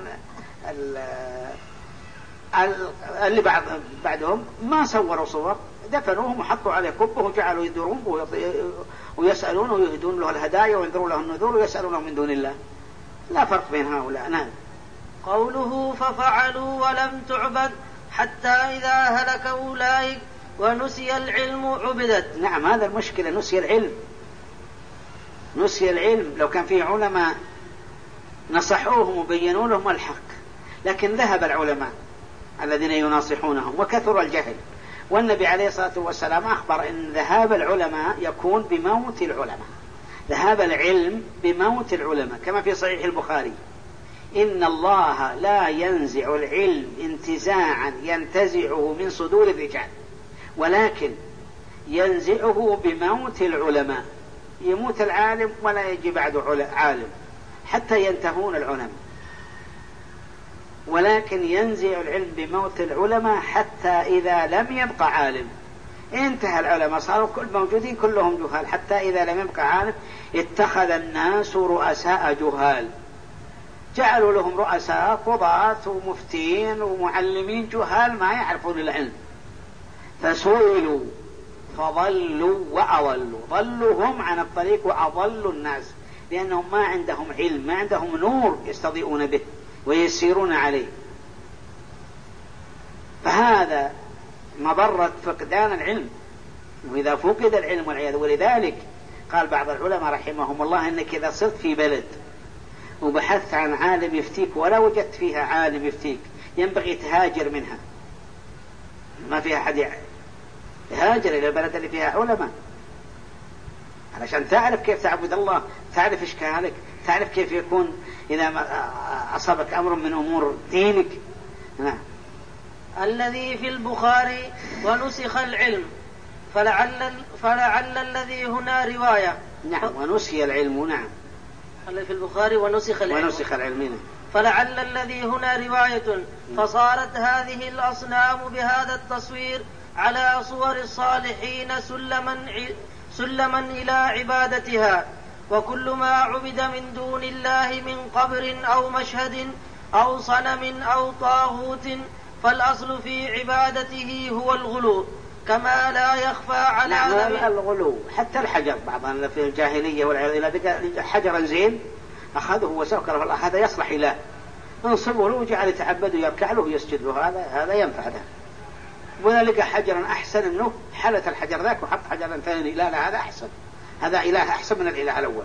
Speaker 2: اللي بعد بعدهم ما صوروا صور، دفنوهم وحطوا عليه كبه وجعلوا يدورون ويسألون ويهدون له الهدايا وينذرون له النذور ويسألونه من دون الله. لا فرق بين هؤلاء. نعم.
Speaker 1: قوله ففعلوا ولم تعبد حتى إذا هلك أولئك ونسي العلم عبدت.
Speaker 2: نعم، هذا المشكلة، نسي العلم. نسي العلم. لو كان فيه علماء نصحوهم وبينوا لهم الحق، لكن ذهب العلماء الذين يناصحونهم وكثر الجهل. والنبي عليه الصلاة والسلام أخبر أن ذهاب العلماء يكون بموت العلماء، ذهاب العلم بموت العلماء، كما في صحيح البخاري: إن الله لا ينزع العلم انتزاعا ينتزعه من صدور الرجال، ولكن ينزعه بموت العلماء. يموت العالم ولا يجي بعده عالم حتى ينتهون العلماء، ولكن ينزع العلم بموت العلماء حتى إذا لم يبقى عالم انتهى العلماء، صاروا كل موجودين كلهم جهال، حتى إذا لم يبقى عالم اتخذ الناس رؤساء جهال، جعلوا لهم رؤساء قضاة ومفتين ومعلمين جهال ما يعرفون العلم، فسئلوا فضلوا وأضلوا. ضلوا هم عن الطريق وأضلوا الناس، لأنهم ما عندهم علم، ما عندهم نور يستضيئون به ويسيرون عليه. فهذا مضرة فقدان العلم، وإذا فقد العلم والعياذ. ولذلك قال بعض العلماء رحمهم الله: إنك إذا صرت في بلد وبحثت عن عالم يفتيك ولا وجدت فيها عالم يفتيك، ينبغي تهاجر منها، ما فيها أحد، تهاجر إلى البلد اللي فيها علماء علشان تعرف كيف تعبد الله، تعرف إشكالك، تعرف كيف يكون إذا أصابك أمر من أمور دينك. نعم.
Speaker 1: الذي في البخاري ونسخ العلم، فلعل, فلعل الذي هنا رواية.
Speaker 2: نعم، ونسي العلم. نعم.
Speaker 1: الذي في البخاري ونسخ العلم،
Speaker 2: ونسخ العلم.
Speaker 1: فلعل الذي هنا رواية. فصارت هذه الأصنام بهذا التصوير على صور الصالحين سلما, سلما إلى عبادتها. وكل ما عبد من دون الله من قبر أو مشهد أو صنم أو طاغوت فالأصل في عبادته هو الغلو، كما لا يخفى على
Speaker 2: نعم الغلو. حتى الحجر بعضنا في الجاهلية والعياذ بالله حجرا زين أخذه وسكره الله، هذا يصلح إله، انصبه له وجعل يتعبد ويركع له ويسجد له، هذا هذا ينفع له. ولا لقى حجرا أحسن منه حلت الحجر ذاك وحط حجرا ثاني، لا لا هذا أحسن، هذا إله أحسن من الإله الأول.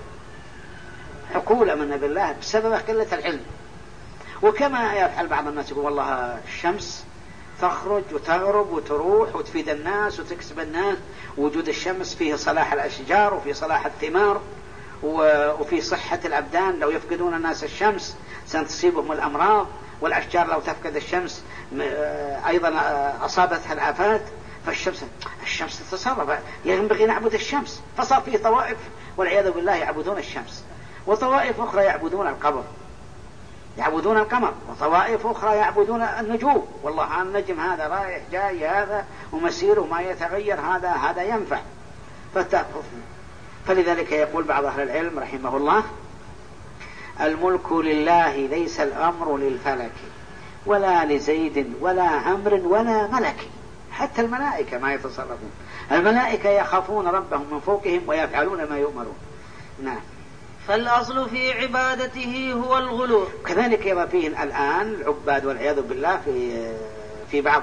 Speaker 2: حقول من بالله بسبب قلة العلم. وكما يفعل بعض الناس يقول والله الشمس تخرج وتغرب وتروح وتفيد الناس وتكسب الناس، وجود الشمس فيه صلاح الأشجار وفي صلاح الثمار وفي صحة الأبدان. لو يفقدون الناس الشمس ستصيبهم الأمراض، والأشجار لو تفقد الشمس أيضا أصابتها الآفات. فالشمس الشمس تتصرف، ينبغي نعبد الشمس. فصار فيه طوائف والعياذ بالله يعبدون الشمس، وطوائف أخرى يعبدون القمر يعبدون القمر وطوائف أخرى يعبدون النجوم. والله النجم هذا رايح جاي هذا ومسيره ما يتغير، هذا هذا ينفع. فلذلك يقول بعض أهل العلم رحمه الله: الملك لله ليس الأمر للفلك ولا لزيد ولا عمرو ولا ملك. حتى الملائكة ما يتصرفون، الملائكة يخافون ربهم من فوقهم ويفعلون ما يؤمرون. نعم.
Speaker 1: فالأصل في عبادته هو الغلو.
Speaker 2: كذلك يرى فيه الآن العباد والعياذ بالله في في بعض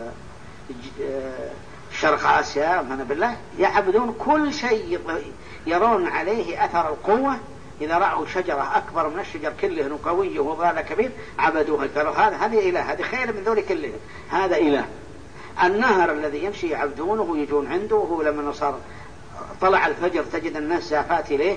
Speaker 2: شرق آسيا من بالله يعبدون كل شيء يرون عليه أثر القوة. إذا رأوا شجرة أكبر من الشجر كله قوي وظل كبير عبدوها، قالوا هذا هذا إله، هذا خير من ذول كله، هذا إله. النهر الذي يمشي يعبدونه يجون عنده، وهو لما صار طلع الفجر تجد الناس زافات إليه،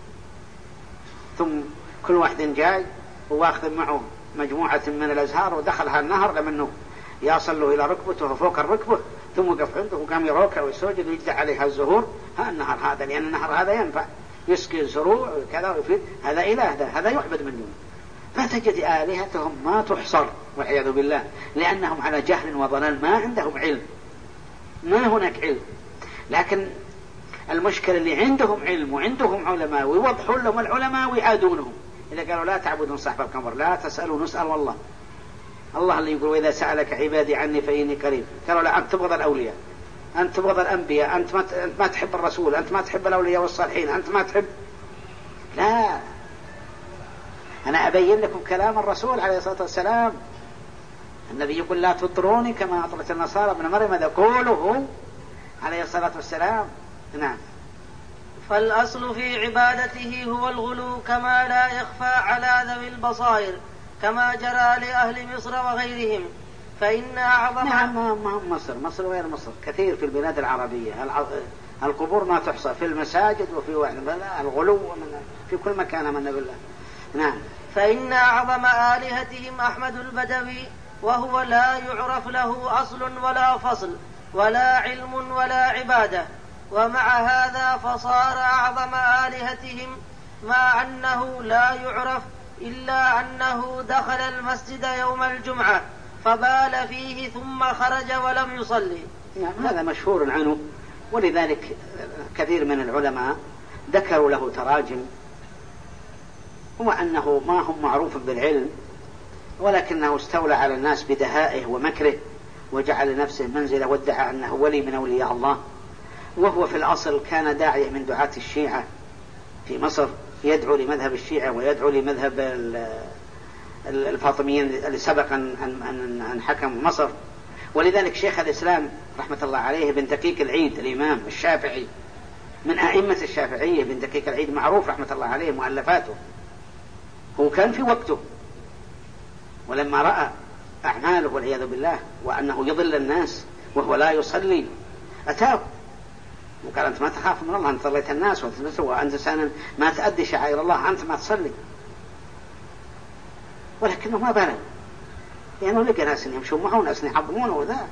Speaker 2: ثم كل واحد جاي واخذ معه مجموعة من الأزهار ودخل هالنهر لمنه يصل إلى ركبته فوق الركبة، ثم وقف عنده وقام يروكع ويسجد ويجدع عليها الزهور. ها النهر هذا، لأن النهر هذا ينفع يسقي الزروع وكذا ويفيد، هذا إله، هذا يعبد من دونه. فتجد آلهتهم ما تحصر والعياذ بالله، لأنهم على جهل وضلال، ما عندهم علم، ما هناك علم. لكن المشكلة اللي عندهم علم وعندهم علماء ويوضحون لهم العلماء ويعادونهم. إذا قالوا لا تعبدون صاحب القمر، لا تسألوا نسأل والله. الله اللي يقول: وإذا سألك عبادي عني فإني قريب. قالوا لا، أنت تبغض الأولياء، أنت تبغض الأنبياء، أنت ما ما تحب الرسول، أنت ما تحب الأولياء والصالحين، أنت ما تحب. لا، أنا أبين لكم كلام الرسول عليه الصلاة والسلام. النبي يقول: لا تطروني كما أطرت النصارى ابن مريم. هذا قوله عليه الصلاة والسلام. نعم.
Speaker 1: فالأصل في عبادته هو الغلو، كما لا يخفى على ذوي البصائر، كما جرى لأهل مصر وغيرهم. فإن أعظم
Speaker 2: نعم ما مصر مصر وغير مصر كثير في البلاد العربية القبور ما تحصى، في المساجد وفي الغلو في كل مكان من بالله. نعم.
Speaker 1: فإن أعظم آلهتهم أحمد البدوي، وهو لا يعرف له أصل ولا فصل ولا علم ولا عبادة. ومع هذا فصار أعظم آلهتهم، مع أنه لا يعرف إلا أنه دخل المسجد يوم الجمعة فبال فيه ثم خرج ولم يصلي.
Speaker 2: نعم هذا مشهور عنه، ولذلك كثير من العلماء ذكروا له تراجم، هو أنه ما هم معروف بالعلم، ولكنه استولى على الناس بدهائه ومكره، وجعل نفسه منزله وادعى أنه ولي من أولياء الله. وهو في الأصل كان داعية من دعاة الشيعة في مصر، يدعو لمذهب الشيعة ويدعو لمذهب الفاطميين اللي سبق أن حكم مصر. ولذلك شيخ الإسلام رحمة الله عليه بن دقيق العيد الإمام الشافعي من أئمة الشافعية، بن دقيق العيد معروف رحمة الله عليه مؤلفاته، هو كان في وقته، ولما رأى أعماله والعياذ بالله وأنه يضل الناس وهو لا يصلي أتاه وقال: أنت ما تخاف من الله، أنت ضليت الناس وأنت إنسان ما تأدي شعائر الله، أنت ما تصلي. ولكنه ما بلغ، لأنه يعني لقى ناس يمشون معه وناس يعظمونه وذا،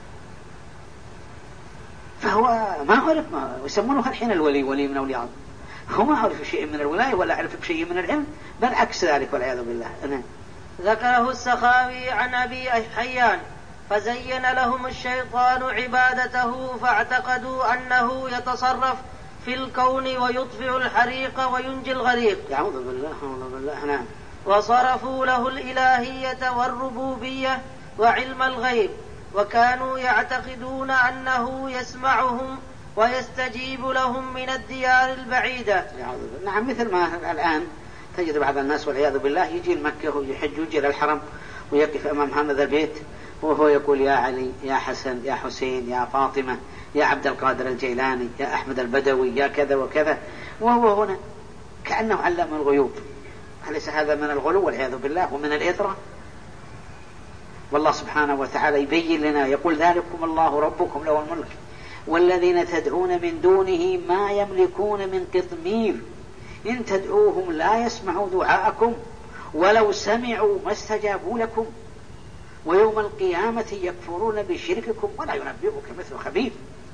Speaker 2: فهو ما عرف، ما يسمونه الحين الولي، ولي من أولياء. هو ما عرف شيء من الولاية ولا عرف بشيء من العلم، بل عكس ذلك والعياذ بالله. أنا.
Speaker 1: ذكره السخاوي عن أبي حيان: فزين لهم الشيطان عبادته فاعتقدوا أنه يتصرف في الكون ويطفئ الحريق وينجي الغريق.
Speaker 2: يعوذ بالله أعوذ بالله. نعم.
Speaker 1: وصرفوا له الإلهية والربوبية وعلم الغيب، وكانوا يعتقدون أنه يسمعهم ويستجيب لهم من الديار البعيدة.
Speaker 2: نعم، مثل ما الآن تجد بعض الناس والعياذ بالله يجي لمكة ويحج ويجي للحرم ويقف أمام هذا البيت وهو يقول: يا علي، يا حسن، يا حسين، يا فاطمة، يا عبد القادر الجيلاني، يا أحمد البدوي، يا كذا وكذا، وهو هنا كأنه علم الغيوب. أليس هذا من الغلو والعياذ بالله ومن الإثرة؟ والله سبحانه وتعالى يبين لنا، يقول: ذلكم الله ربكم له الملك والذين تدعون من دونه ما يملكون من قطمير إن تدعوهم لا يسمعوا دعاءكم ولو سمعوا ما استجابوا لكم ويوم القيامة يكفرون بشرككم ولا ينبئك مثل خبير.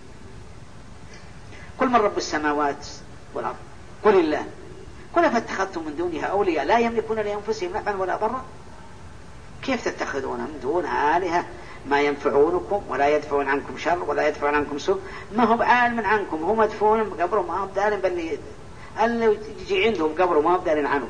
Speaker 2: قل من رب السماوات والأرض قل الله قل فاتخذتم من دونها أولياء لا يملكون لأنفسهم نفعا ولا ضرا. كيف تتخذون من دونها آلهة ما ينفعونكم ولا يدفعون عنكم شر ولا يدفعون عنكم سوء، ما هو بعالم عنكم، هم مدفون بقبره ما هو بدارين بل اللي يجي عندهم قبره ما هو بدارين عنه.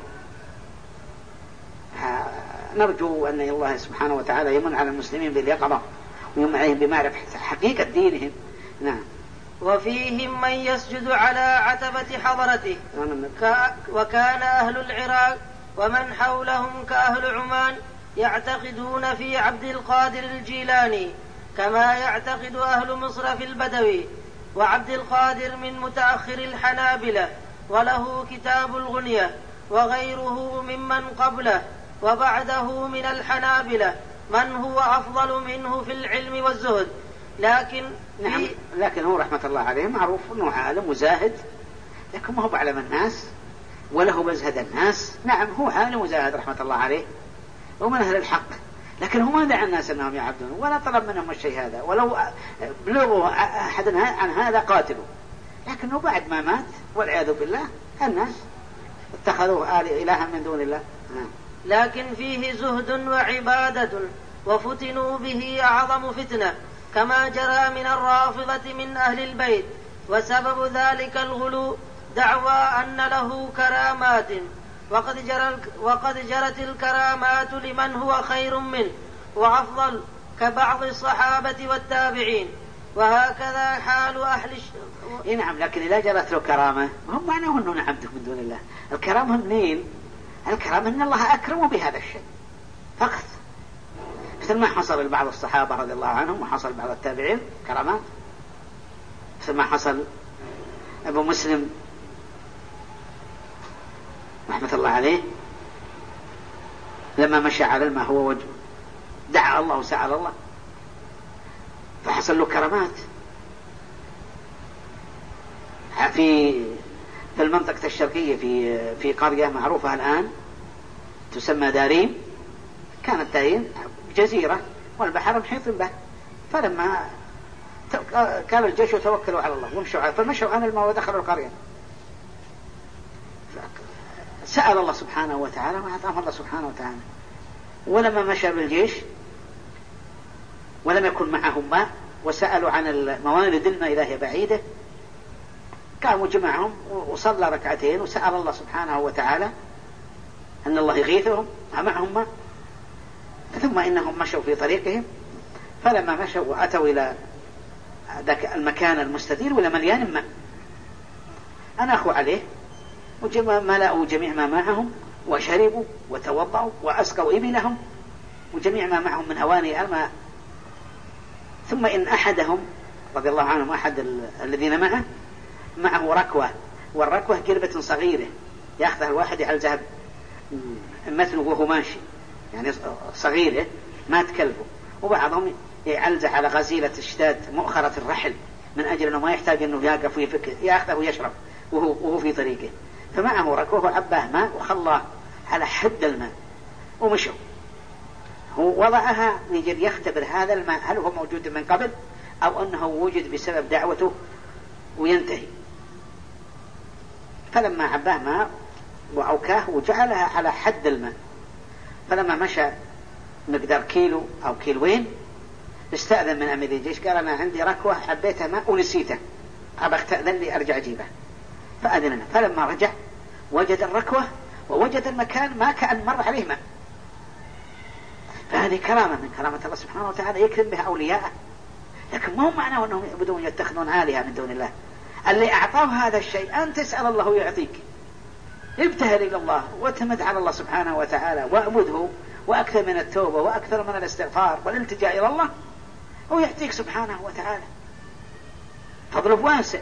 Speaker 2: نرجو أن الله سبحانه وتعالى يمن على المسلمين باليقظة ويمن عليهم بمعرفة حقيقة دينهم. نعم.
Speaker 1: وفيهم من يسجد على عتبة حضرته، وكان أهل العراق ومن حولهم كأهل عمان يعتقدون في عبد القادر الجيلاني كما يعتقد أهل مصر في البدوي. وعبد القادر من متأخر الحنابلة، وله كتاب الغنية، وغيره ممن قبله وبعده من الحنابلة من هو أفضل منه في العلم والزهد. لكن
Speaker 2: نعم، لكن هو رحمة الله عليه معروف أنه عالم وزاهد، لكن ما هو بعلم الناس وله مزهد الناس. نعم هو عالم وزاهد رحمة الله عليه ومن أهل الحق، لكن هو ما دعا الناس أنهم يعبدون ولا طلب منهم الشيء هذا، ولو بلغوا أحد عن هذا قاتلوا، لكنه بعد ما مات والعياذ بالله الناس اتخذوه إلها من دون الله.
Speaker 1: لكن فيه زهد وعبادة وفتنوا به أعظم فتنة، كما جرى من الرافضة من أهل البيت، وسبب ذلك الغلو دعوى أن له كرامات، وقد, جرى وقد جرت الكرامات لمن هو خير منه وأفضل كبعض الصحابة والتابعين، وهكذا حال أهل الشرك.
Speaker 2: نعم، لكن إذا جرت له كرامة هم معناه أنه نعبده من دون الله. الكرامة منين؟ الكرامة أن الله أكرمه بهذا الشيء فقط، مثل ما حصل لبعض الصحابة رضي الله عنهم وحصل بعض التابعين كرامات، مثل ما حصل أبو مسلم رحمة الله عليه لما مشى على الماء هو وجهه دعا الله وسأل الله فحصل له كرامات. في في المنطقة الشرقية في في قرية معروفة الآن تسمى داريم، كانت داريم جزيرة والبحر محيط به، فلما كان الجيش يتوكلوا على الله ومشوا فمشوا عن الماء ودخلوا القرية، سأل الله سبحانه وتعالى وأعطاهم الله سبحانه وتعالى. ولما مشى بالجيش ولم يكن معهم ماء وسألوا عن موارد الماء إذا هي بعيدة، قاموا جمعهم وصلى ركعتين وسأل الله سبحانه وتعالى أن الله يغيثهم معهم ماء. ثم إنهم مشوا في طريقهم، فلما مشوا وأتوا إلى ذاك المكان المستدير ولا مليان ماء أناخوا عليه وملأوا جميع ما معهم وشربوا وتوضعوا وأسقوا إبلهم وجميع ما معهم من أواني الماء. ثم إن أحدهم رضي الله عنهم أحد الذين معه معه ركوة، والركوة قربة صغيرة يأخذها الواحد يعلزها مثله وهو ماشي، يعني صغيرة ما تكلفه، وبعضهم يعلزه على غزيلة الشداد مؤخرة الرحل من أجل أنه ما يحتاج أنه يقف ويفكر يأخذه ويشرب وهو, وهو في طريقه. فمعه ركوه وعباه ماء وخلاه على حد الماء ومشوا. هو وضعها يجب يختبر هذا الماء هل هو موجود من قبل أو أنه وجد بسبب دعوته وينتهي. فلما عباه ماء وأوكاه وجعلها على حد الماء، فلما مشى مقدار كيلو أو كيلوين استأذن من أمير الجيش قال أنا عندي ركوة حبيتها ماء ونسيته أبغى استأذن لي أرجع أجيبه، فأذننا. فلما رجع وجد الركوة ووجد المكان ما كان مر عليه ماء. فهذه كرامة من كرامة الله سبحانه وتعالى يكرم بها أولياءه، لكن ما هو معناه أنهم يعبدون يتخذون آلهة من دون الله. اللي أعطاه هذا الشيء أن تسأل الله يعطيك، ابتهل إلى الله واتمد على الله سبحانه وتعالى وأعبده، وأكثر من التوبة وأكثر من الاستغفار والالتجاء إلى الله ويعطيك سبحانه وتعالى. فضله واسع.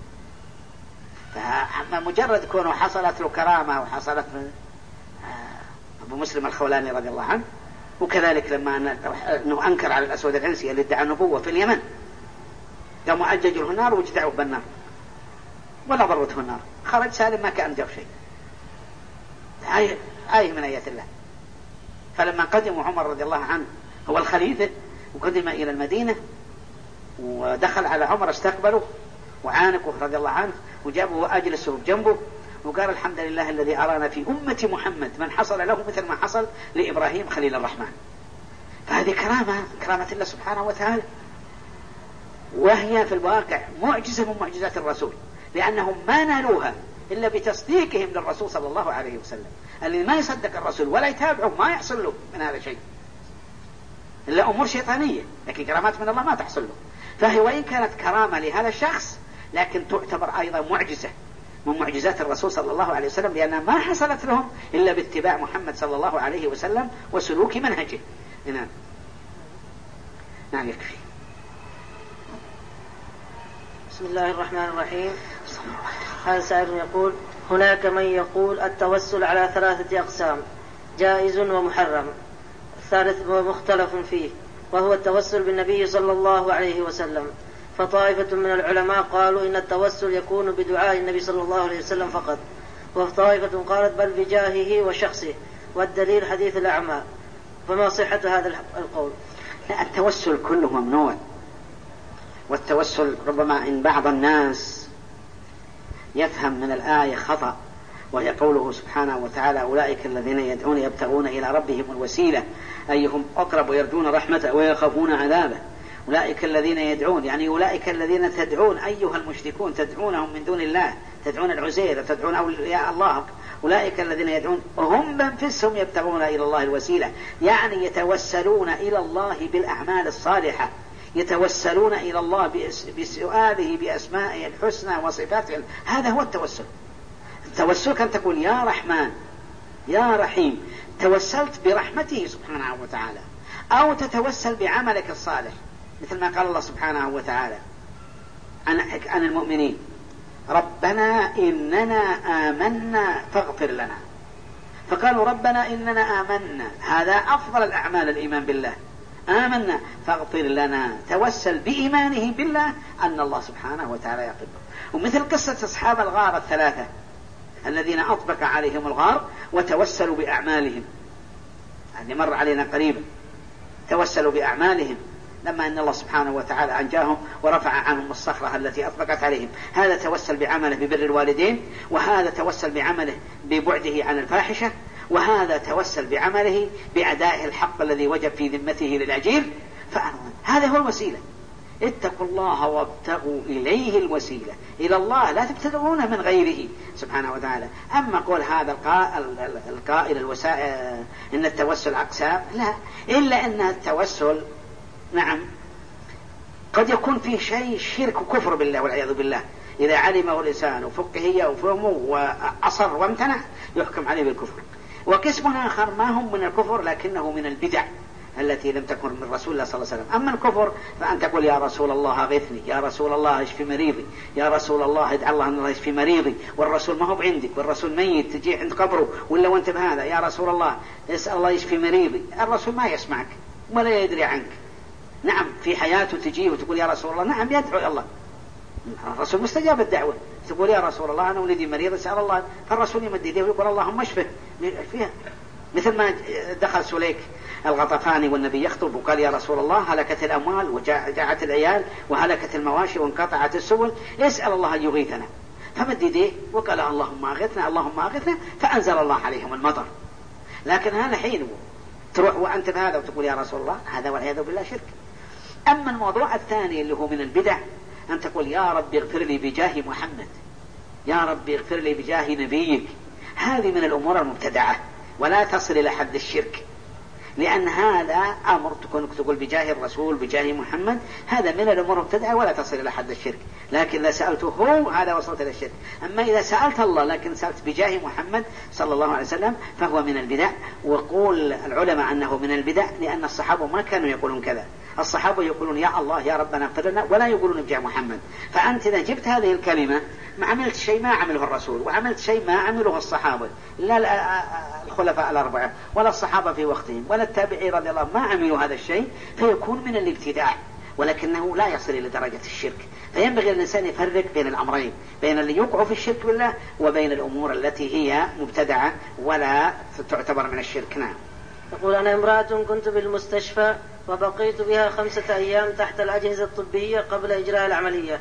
Speaker 2: فمجرد كونه حصلت له كرامة وحصلت من أبو مسلم الخولاني رضي الله عنه، وكذلك لما أنه أنكر على الأسود العنسي اللي ادعى النبوة في اليمن قاموا أججوا النار واجتعوا بالنار ولا ضرته النار، خرج سالم ما كان جاب شيء. آية, آية من آيات الله. فلما قدموا عمر رضي الله عنه هو الخليفة وقدم إلى المدينة ودخل على عمر استقبله وعانقه رضي الله عنه وجابه وأجلسه بجنبه وقال الحمد لله الذي أرانا في أمة محمد من حصل له مثل ما حصل لإبراهيم خليل الرحمن. فهذه كرامة كرامة الله سبحانه وتعالى، وهي في الواقع معجزة من معجزات الرسول، لأنهم ما نالوها إلا بتصديقهم للرسول صلى الله عليه وسلم. الذي ما يصدق الرسول ولا يتابعه ما يحصل له من هذا شيء إلا أمور شيطانية، لكن كرامات من الله ما تحصل له. فهي وإن كانت كرامة لهذا الشخص لكن تعتبر أيضا معجزة من معجزات الرسول صلى الله عليه وسلم، لأنها ما حصلت لهم إلا باتباع محمد صلى الله عليه وسلم وسلوك منهجه. نعم نعم يكفي.
Speaker 1: بسم الله الرحمن الرحيم. هذا سائل يقول: هناك من يقول التوسل على ثلاثة أقسام: جائز ومحرم، الثالث مختلف فيه، وهو التوسل بالنبي صلى الله عليه وسلم. فطائفة من العلماء قالوا إن التوسل يكون بدعاء النبي صلى الله عليه وسلم فقط، وطائفة قالت بل بجاهه وشخصه، والدليل حديث الأعمى. فما صحة هذا القول؟
Speaker 2: لا، التوسل كله ممنوع. والتوسل ربما إن بعض الناس يفهم من الآية خطأ، وهي قوله سبحانه وتعالى: أولئك الذين يدعون يبتغون إلى ربهم الوسيلة أيهم أقرب ويرجون رحمته ويخافون عذابه. أولئك الذين يدعون يعني أولئك الذين تدعون أيها المشركون تدعونهم من دون الله، تدعون العزير، تدعون أولياء الله. أولئك الذين يدعون هم بأنفسهم يبتغون إلى الله الوسيلة، يعني يتوسلون إلى الله بالأعمال الصالحة، يتوسلون إلى الله بسؤاله بأسمائه الحسنى وصفاته. هذا هو التوسل. التوسل كان تقول يا رحمن يا رحيم، توسلت برحمته سبحانه وتعالى، أو تتوسل بعملك الصالح، مثل ما قال الله سبحانه وتعالى عن, عن المؤمنين: ربنا إننا آمنا فاغفر لنا. فقالوا ربنا إننا آمنا، هذا أفضل الأعمال الإيمان بالله، آمنا فاغفر لنا، توسل بإيمانه بالله أن الله سبحانه وتعالى يغفر. ومثل قصة أصحاب الغار الثلاثة الذين أطبق عليهم الغار وتوسلوا بأعمالهم، هذه مر علينا قريبا، توسلوا بأعمالهم لما أن الله سبحانه وتعالى أنجاهم ورفع عنهم الصخرة التي أطبقت عليهم. هذا توسل بعمله ببر الوالدين، وهذا توسل بعمله ببعده عن الفاحشة، وهذا توسل بعمله بأداء الحق الذي وجب في ذمته للأجير. فهذا هو الوسيلة. اتقوا الله وابتغوا إليه الوسيلة، إلى الله لا تبتغون من غيره سبحانه وتعالى. أما قول هذا القائل الوسائل إن التوسل أقسام، لا، إلا أن التوسل نعم قد يكون فيه شيء شرك وكفر بالله والعياذ بالله، إذا علمه الإنسان وفقهية وفهمه وأصر وامتنع يحكم عليه بالكفر. وقسم آخر ما هم من الكفر لكنه من البدع التي لم تكن من رسول الله صلى الله عليه وسلم. أما الكفر فأن تقول يا رسول الله أغثني، يا رسول الله اشفي مريضي، يا رسول الله ادعى الله أن الله يشفي مريضي، والرسول ما هو بعندك، والرسول ميت تجي عند قبره ولا وانت بهذا، يا رسول الله اسأل الله يشفي مريضي. الرسول ما يسمعك ولا يدري عنك. نعم في حياته تجي وتقول يا رسول الله، نعم يدعو إلى الله، الرسول مستجاب الدعوة، تقول يا رسول الله أنا ولدي مريض اسأل الله، فالرسول يمد يديه ويقول اللهم اشفه فيها. مثل ما دخل سليك الغطفاني والنبي يخطب وقال يا رسول الله هلكت الأموال وجاعت العيال وهلكت المواشي وانقطعت السبل، اسأل الله أن يغيثنا، فمد يديه وقال اللهم أغثنا اللهم أغثنا، فأنزل الله عليهم المطر. لكن هذا حين تروح وأنت بهذا وتقول يا رسول الله، هذا والعياذ بالله شرك. أما الموضوع الثاني اللي هو من البدع أن تقول يا رب اغفر لي بجاه محمد، يا رب اغفر لي بجاه نبيك، هذه من الأمور المبتدعة ولا تصل إلى حد الشرك، لأن هذا أمر تكون تقول بجاه الرسول بجاه محمد، هذا من الأمور المبتدعة ولا تصل إلى حد الشرك. لكن إذا سألته هو هذا وصلت إلى الشرك. أما إذا سألت الله لكن سألت بجاه محمد صلى الله عليه وسلم فهو من البدع. وقول العلماء أنه من البدع لأن الصحابة ما كانوا يقولون كذا، الصحابة يقولون يا الله يا ربنا اغفر لنا، ولا يقولون بجاه محمد. فأنت إذا جبت هذه الكلمة ما عملت شيء ما عمله الرسول، وعملت شيء ما عمله الصحابة، لا الخلفاء الأربعة ولا الصحابة في وقتهم ولا التابعين رضي الله ما عملوا هذا الشيء، فيكون من الابتداع ولكنه لا يصل إلى درجة الشرك. فينبغي الإنسان يفرق بين الأمرين، بين اللي يقع في الشرك بالله وبين الأمور التي هي مبتدعة ولا تعتبر من الشرك. نعم.
Speaker 1: يقول أنا امرأة كنت بالمستشفى وبقيت بها خمسة أيام تحت الأجهزة الطبية قبل إجراء العملية،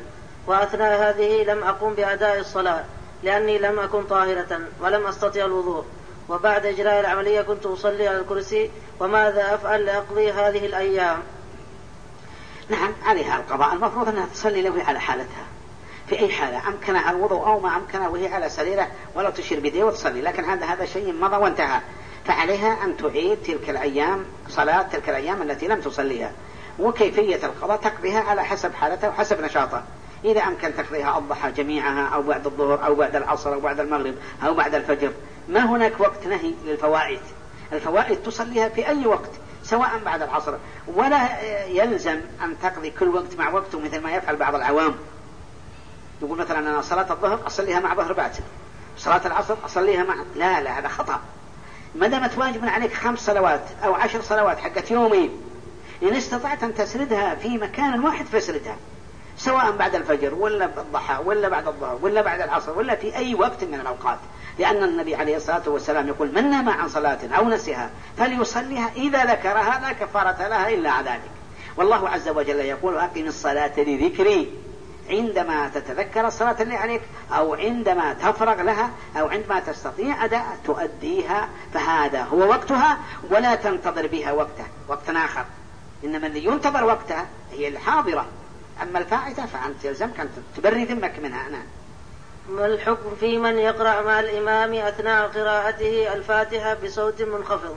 Speaker 1: وأثناء هذه لم أقوم بأداء الصلاة لأني لم أكن طاهرة ولم أستطيع الوضوء، وبعد إجراء العملية كنت أصلي على الكرسي، وماذا أفعل لأقضي هذه الأيام؟
Speaker 2: نعم عليها القضاء، المفروض أنها تصلي له على حالتها في أي حالة، أمكنها الوضوء أو ما أمكنها وهي على سريرة ولو تشير بيديه وتصلي، لكن هذا هذا شيء مضى وانتهى، فعليها أن تعيد تلك الأيام صلاة تلك الأيام التي لم تصليها، وكيفية القضاء تقضيها على حسب حالتها وحسب نشاطها. إذا أمكن تقضيها الضحى جميعها أو بعد الظهر أو بعد العصر أو بعد المغرب أو بعد الفجر، ما هناك وقت نهي للفوائد، الفوائد تصليها في أي وقت سواء بعد العصر، ولا يلزم أن تقضي كل وقت مع وقته مثل ما يفعل بعض العوام، يقول مثلا أنا صلاة الظهر أصليها مع ظهر باكر، صلاة العصر أصليها مع، لا لا هذا خطأ. ما دامت واجب عليك خمس صلوات أو عشر صلوات حقت يومين، إن استطعت أن تسردها في مكان واحد فاسردها، سواء بعد الفجر ولا بالضحى ولا بعد الظهر ولا بعد العصر ولا في أي وقت من الأوقات، لأن النبي عليه الصلاة والسلام يقول من نام عن صلاة أو نسيها فليصليها إذا ذكرها لا كفارة لها إلا ذلك. والله عز وجل يقول أقم الصلاة لذكري، عندما تتذكر الصلاة اللي عليك أو عندما تفرغ لها أو عندما تستطيع أداء تؤديها، فهذا هو وقتها، ولا تنتظر بها وقته وقت آخر، إنما اللي ينتظر وقتها هي الحاضرة، أما الفائتة فأنت يلزمك أن تبري ذمك منها. أنا
Speaker 1: ما الحكم في من يقرأ مع الإمام أثناء قراءته الفاتحة بصوت منخفض؟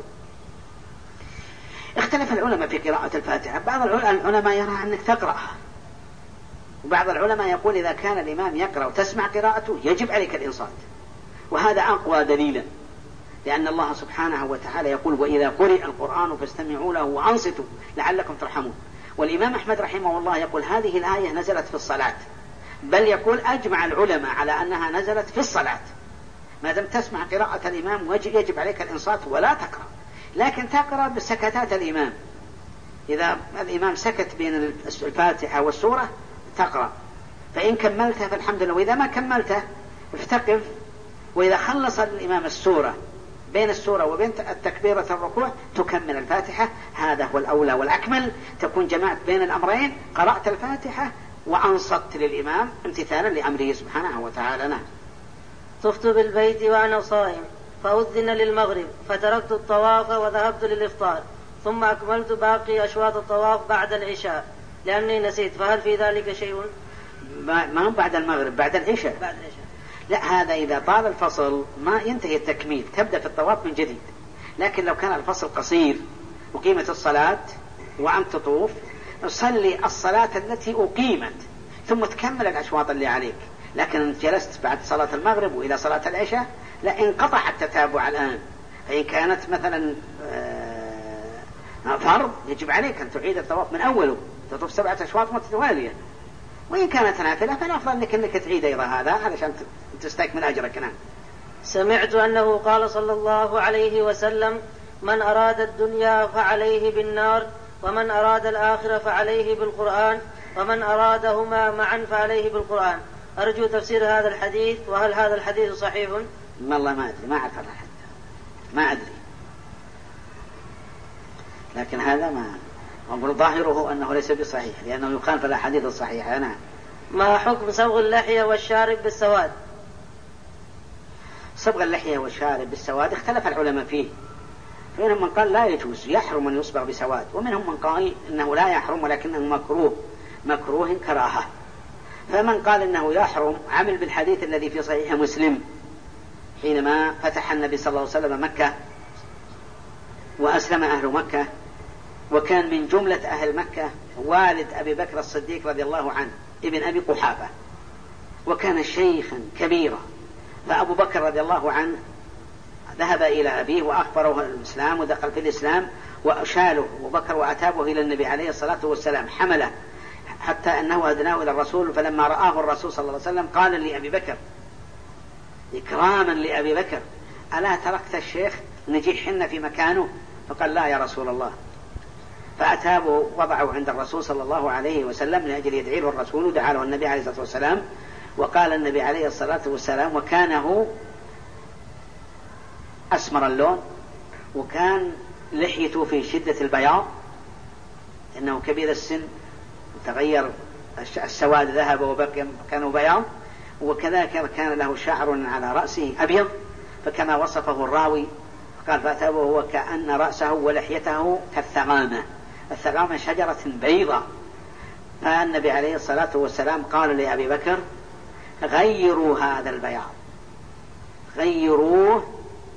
Speaker 2: اختلف العلماء في قراءة الفاتحة، بعض العلماء يرى أنك تقرأها، وبعض العلماء يقول إذا كان الإمام يقرأ وتسمع قراءته يجب عليك الإنصات، وهذا أقوى دليلا، لأن الله سبحانه وتعالى يقول وإذا قرئ القرآن فاستمعوا له وأنصتوا لعلكم ترحمون. والإمام أحمد رحمه الله يقول هذه الآية نزلت في الصلاة، بل يقول أجمع العلماء على أنها نزلت في الصلاة، ما دام تسمع قراءة الإمام يجب عليك الإنصات ولا تقرأ، لكن تقرأ بسكتات الإمام، إذا الإمام سكت بين الفاتحة والسورة تقرأ، فإن كملته فالحمد لله، وإذا ما كملته افتقف، وإذا خلص الإمام السورة بين السورة وبين التكبيرة الركوع تكمل الفاتحة، هذا هو الأولى والأكمل، تكون جمعت بين الأمرين، قرأت الفاتحة وأنصت للإمام امتثالا لأمره سبحانه وتعالى. نعم.
Speaker 1: طفت بالبيت وأنا صائم فأذن للمغرب فتركت الطواف وذهبت للإفطار، ثم أكملت باقي أشواط الطواف بعد العشاء لأني نسيت، فهل في ذلك شيء؟
Speaker 2: ما هو بعد المغرب، بعد العشاء.
Speaker 1: بعد العشاء.
Speaker 2: لا، هذا إذا طال الفصل ما ينتهي التكميل، تبدأ في الطواف من جديد، لكن لو كان الفصل قصير وقيمة الصلاة وأنت تطوف صلي الصلاة التي أقيمت ثم تكمل الأشواط اللي عليك، لكن إن جلست بعد صلاة المغرب وإلى صلاة العشاء لا، انقطع التتابع الآن، فإن كانت مثلا فرض يجب عليك أن تعيد الطواف من أوله، تطوف سبعة أشواط متوالية، وإن كانت نافلة فالأفضل لك أنك تعيد أيضا هذا علشان تستكمل أجرك. نعم.
Speaker 1: سمعت أنه قال صلى الله عليه وسلم من أراد الدنيا فعليه بالنار، ومن أراد الآخرة فعليه بالقرآن، ومن أرادهما معا فعليه بالقرآن. أرجو تفسير هذا الحديث، وهل هذا الحديث صحيح؟
Speaker 2: ما الله ما أدري، ما أعرف هذا الحديث، ما أدري، لكن هذا ما أقول ظاهره أنه ليس بصحيح، لأنه يخالف الأحاديث الصحيحة. نعم.
Speaker 1: ما حكم صبغ اللحية والشارب بالسواد؟
Speaker 2: صبغ اللحية والشارب بالسواد اختلف العلماء فيه، فمنهم من قال لا يجوز، يحرم أن يصبغ بسواد، ومنهم من قال إنه لا يحرم ولكنه مكروه، مكروه كراهة. فمن قال إنه يحرم عمل بالحديث الذي في صحيح مسلم حينما فتح النبي صلى الله عليه وسلم مكة وأسلم أهل مكة، وكان من جملة أهل مكة والد أبي بكر الصديق رضي الله عنه ابن أبي قحافة، وكان شيخا كبيرا، فأبو بكر رضي الله عنه ذهب إلى أبيه وأخبره الإسلام ودخل في الإسلام، وأشاله أبو بكر وأتابه إلى النبي عليه الصلاة والسلام، حمله حتى أنه أدناه إلى الرسول، فلما رآه الرسول صلى الله عليه وسلم قال لأبي بكر إكراما لأبي بكر ألا تركت الشيخ نجيحن في مكانه؟ فقال لا يا رسول الله، فأتابه وضعه عند الرسول صلى الله عليه وسلم لأجل يدعي له الرسول، ودعا له النبي عليه الصلاة والسلام، وقال النبي عليه الصلاة والسلام وكانه أسمر اللون، وكان لحيته في شدة البياض إنه كبير السن، تغير السواد ذهب وبقي كانوا بياض، وكذلك كان له شعر على رأسه أبيض، فكما وصفه الراوي قال فأتاه وهو كأن رأسه ولحيته كالثغامة. الثغامة شجرة بيضاء. فالنبي عليه الصلاة والسلام قال لأبي بكر غيروا هذا البياض، غيروه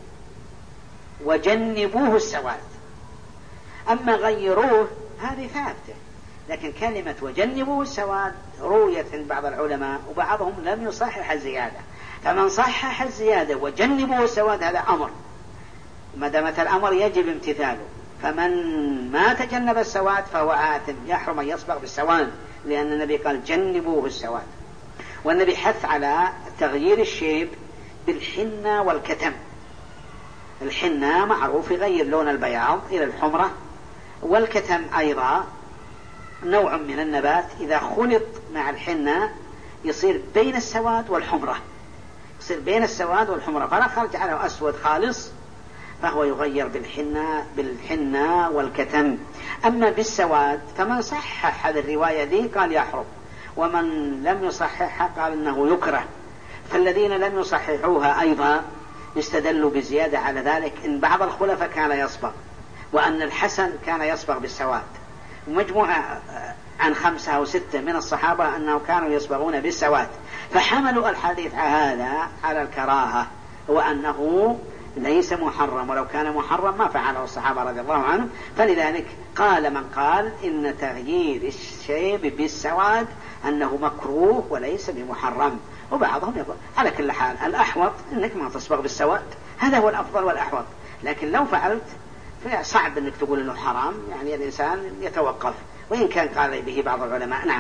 Speaker 2: وجنبوه السواد. أما غيروه هذه ثابتة، لكن كلمة وجنبوه السواد رويت عند بعض العلماء وبعضهم لم يصحح الزيادة. فمن صحح الزيادة وجنبوه السواد هذا أمر، ما دامت الأمر يجب امتثاله. فمن ما تجنب السواد فهو آثم، يحرم أن يصبغ بالسواد، لأن النبي قال جنبوه السواد. والنبي حث على تغيير الشيب بالحنة والكتم. الحنة معروف يغير لون البياض إلى الحمرة، والكتم أيضا نوع من النبات إذا خلط مع الحنة يصير بين السواد والحمرة، يصير بين السواد والحمرة فلا خرج على أسود خالص، فهو يغير بالحنة بالحنة والكتم. أما بالسواد فمن صحح هذه الرواية ذي قال يحرم، ومن لم يصححها قال إنه يكره. فالذين لم يصححوها أيضا يستدلوا بزيادة على ذلك إن بعض الخلفاء كان يصبغ، وأن الحسن كان يصبغ بالسواد، ومجموعة عن خمسة أو ستة من الصحابة أنه كانوا يصبغون بالسواد، فحملوا الحديث هذا على الكراهة وأنه ليس محرم، ولو كان محرم ما فعله الصحابة رضي الله عنهم. فلذلك قال من قال إن تغيير الشيب بالسواد أنه مكروه وليس بمحرم، وبعضهم يقول على كل حال الأحوط أنك ما تصبغ بالسواد، هذا هو الأفضل والأحوط. لكن لو فعلت فصعب أنك تقول أنه حرام، يعني الإنسان يتوقف، وإن كان قال به بعض العلماء. نعم.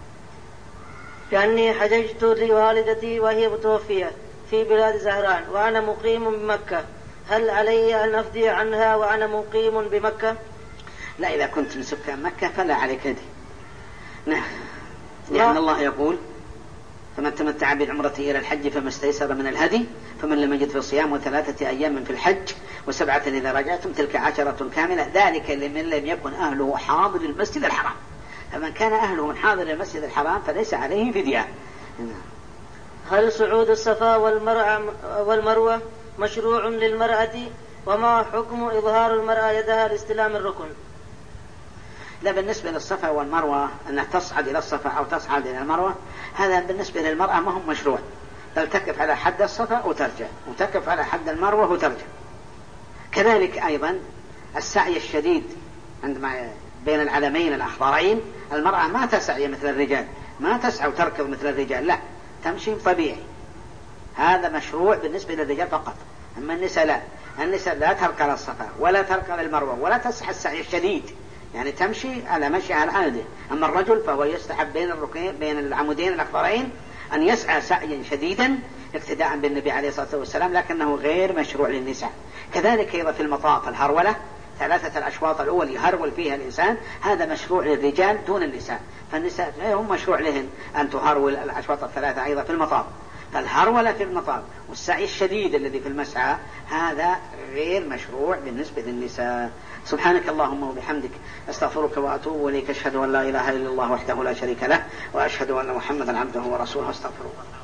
Speaker 1: لأني حججت لوالدتي وهي متوفية في بلاد زهران وأنا مقيم بمكة، هل علي أن أفدي عنها وأنا مقيم بمكة؟
Speaker 2: لا، إذا كنت من سكان مكة فلا عليك هدي. نعم، لأن الله يقول فمن تمتع بالعمرة إلى الحج فما استيسر من الهدي، فمن لم يجد فصيام ثلاثة أيام في الحج وسبعة إذا رجعتم تلك عشرة كاملة، ذلك لمن لم يكن أهله حاضر المسجد الحرام. فمن كان أهله من حاضر المسجد الحرام فليس عليه فدية.
Speaker 1: هل صعود الصفا والمروة مشروع للمرأة؟ وما حكم إظهار المرأة يدها لاستلام الركن؟
Speaker 2: لا، بالنسبة للصفا والمروة أنها تصعد إلى الصفا أو تصعد إلى المروة هذا بالنسبة للمرأة ما هم مشروع، بل تقف على حد الصفا وترجع، وتقف على حد المروة وترجع. كذلك أيضا السعي الشديد عندما بين العلمين الأخضرين، المرأة ما تسعي مثل الرجال، ما تسعى وتركض مثل الرجال، لا، تمشي طبيعي. هذا مشروع بالنسبة للرجال فقط. أما النساء لا، النساء لا تركض الصفا ولا تركض المروة ولا تسعى السعي الشديد، يعني تمشي على مشي على العادة. أما الرجل فهو يستحب بين الركين بين العمودين الأخضرين أن يسعى سعيا شديدا اقتداء بالنبي عليه الصلاة والسلام، لكنه غير مشروع للنساء. كذلك أيضا في المطاف الهرولة، ثلاثة الأشواط الأول يهرول فيها الإنسان، هذا مشروع للرجال دون النساء، فالنساء هم مشروع لهن أن تهرول الأشواط الثلاثة أيضا في المطاف. فالهرولة في المطاف والسعي الشديد الذي في المسعى هذا غير مشروع بالنسبة للنساء. سبحانك اللهم وبحمدك أستغفرك وأتوب إليك، أشهد أن لا إله إلا الله وحده لا شريك له، وأشهد أن محمدا عبده ورسوله، أستغفر الله.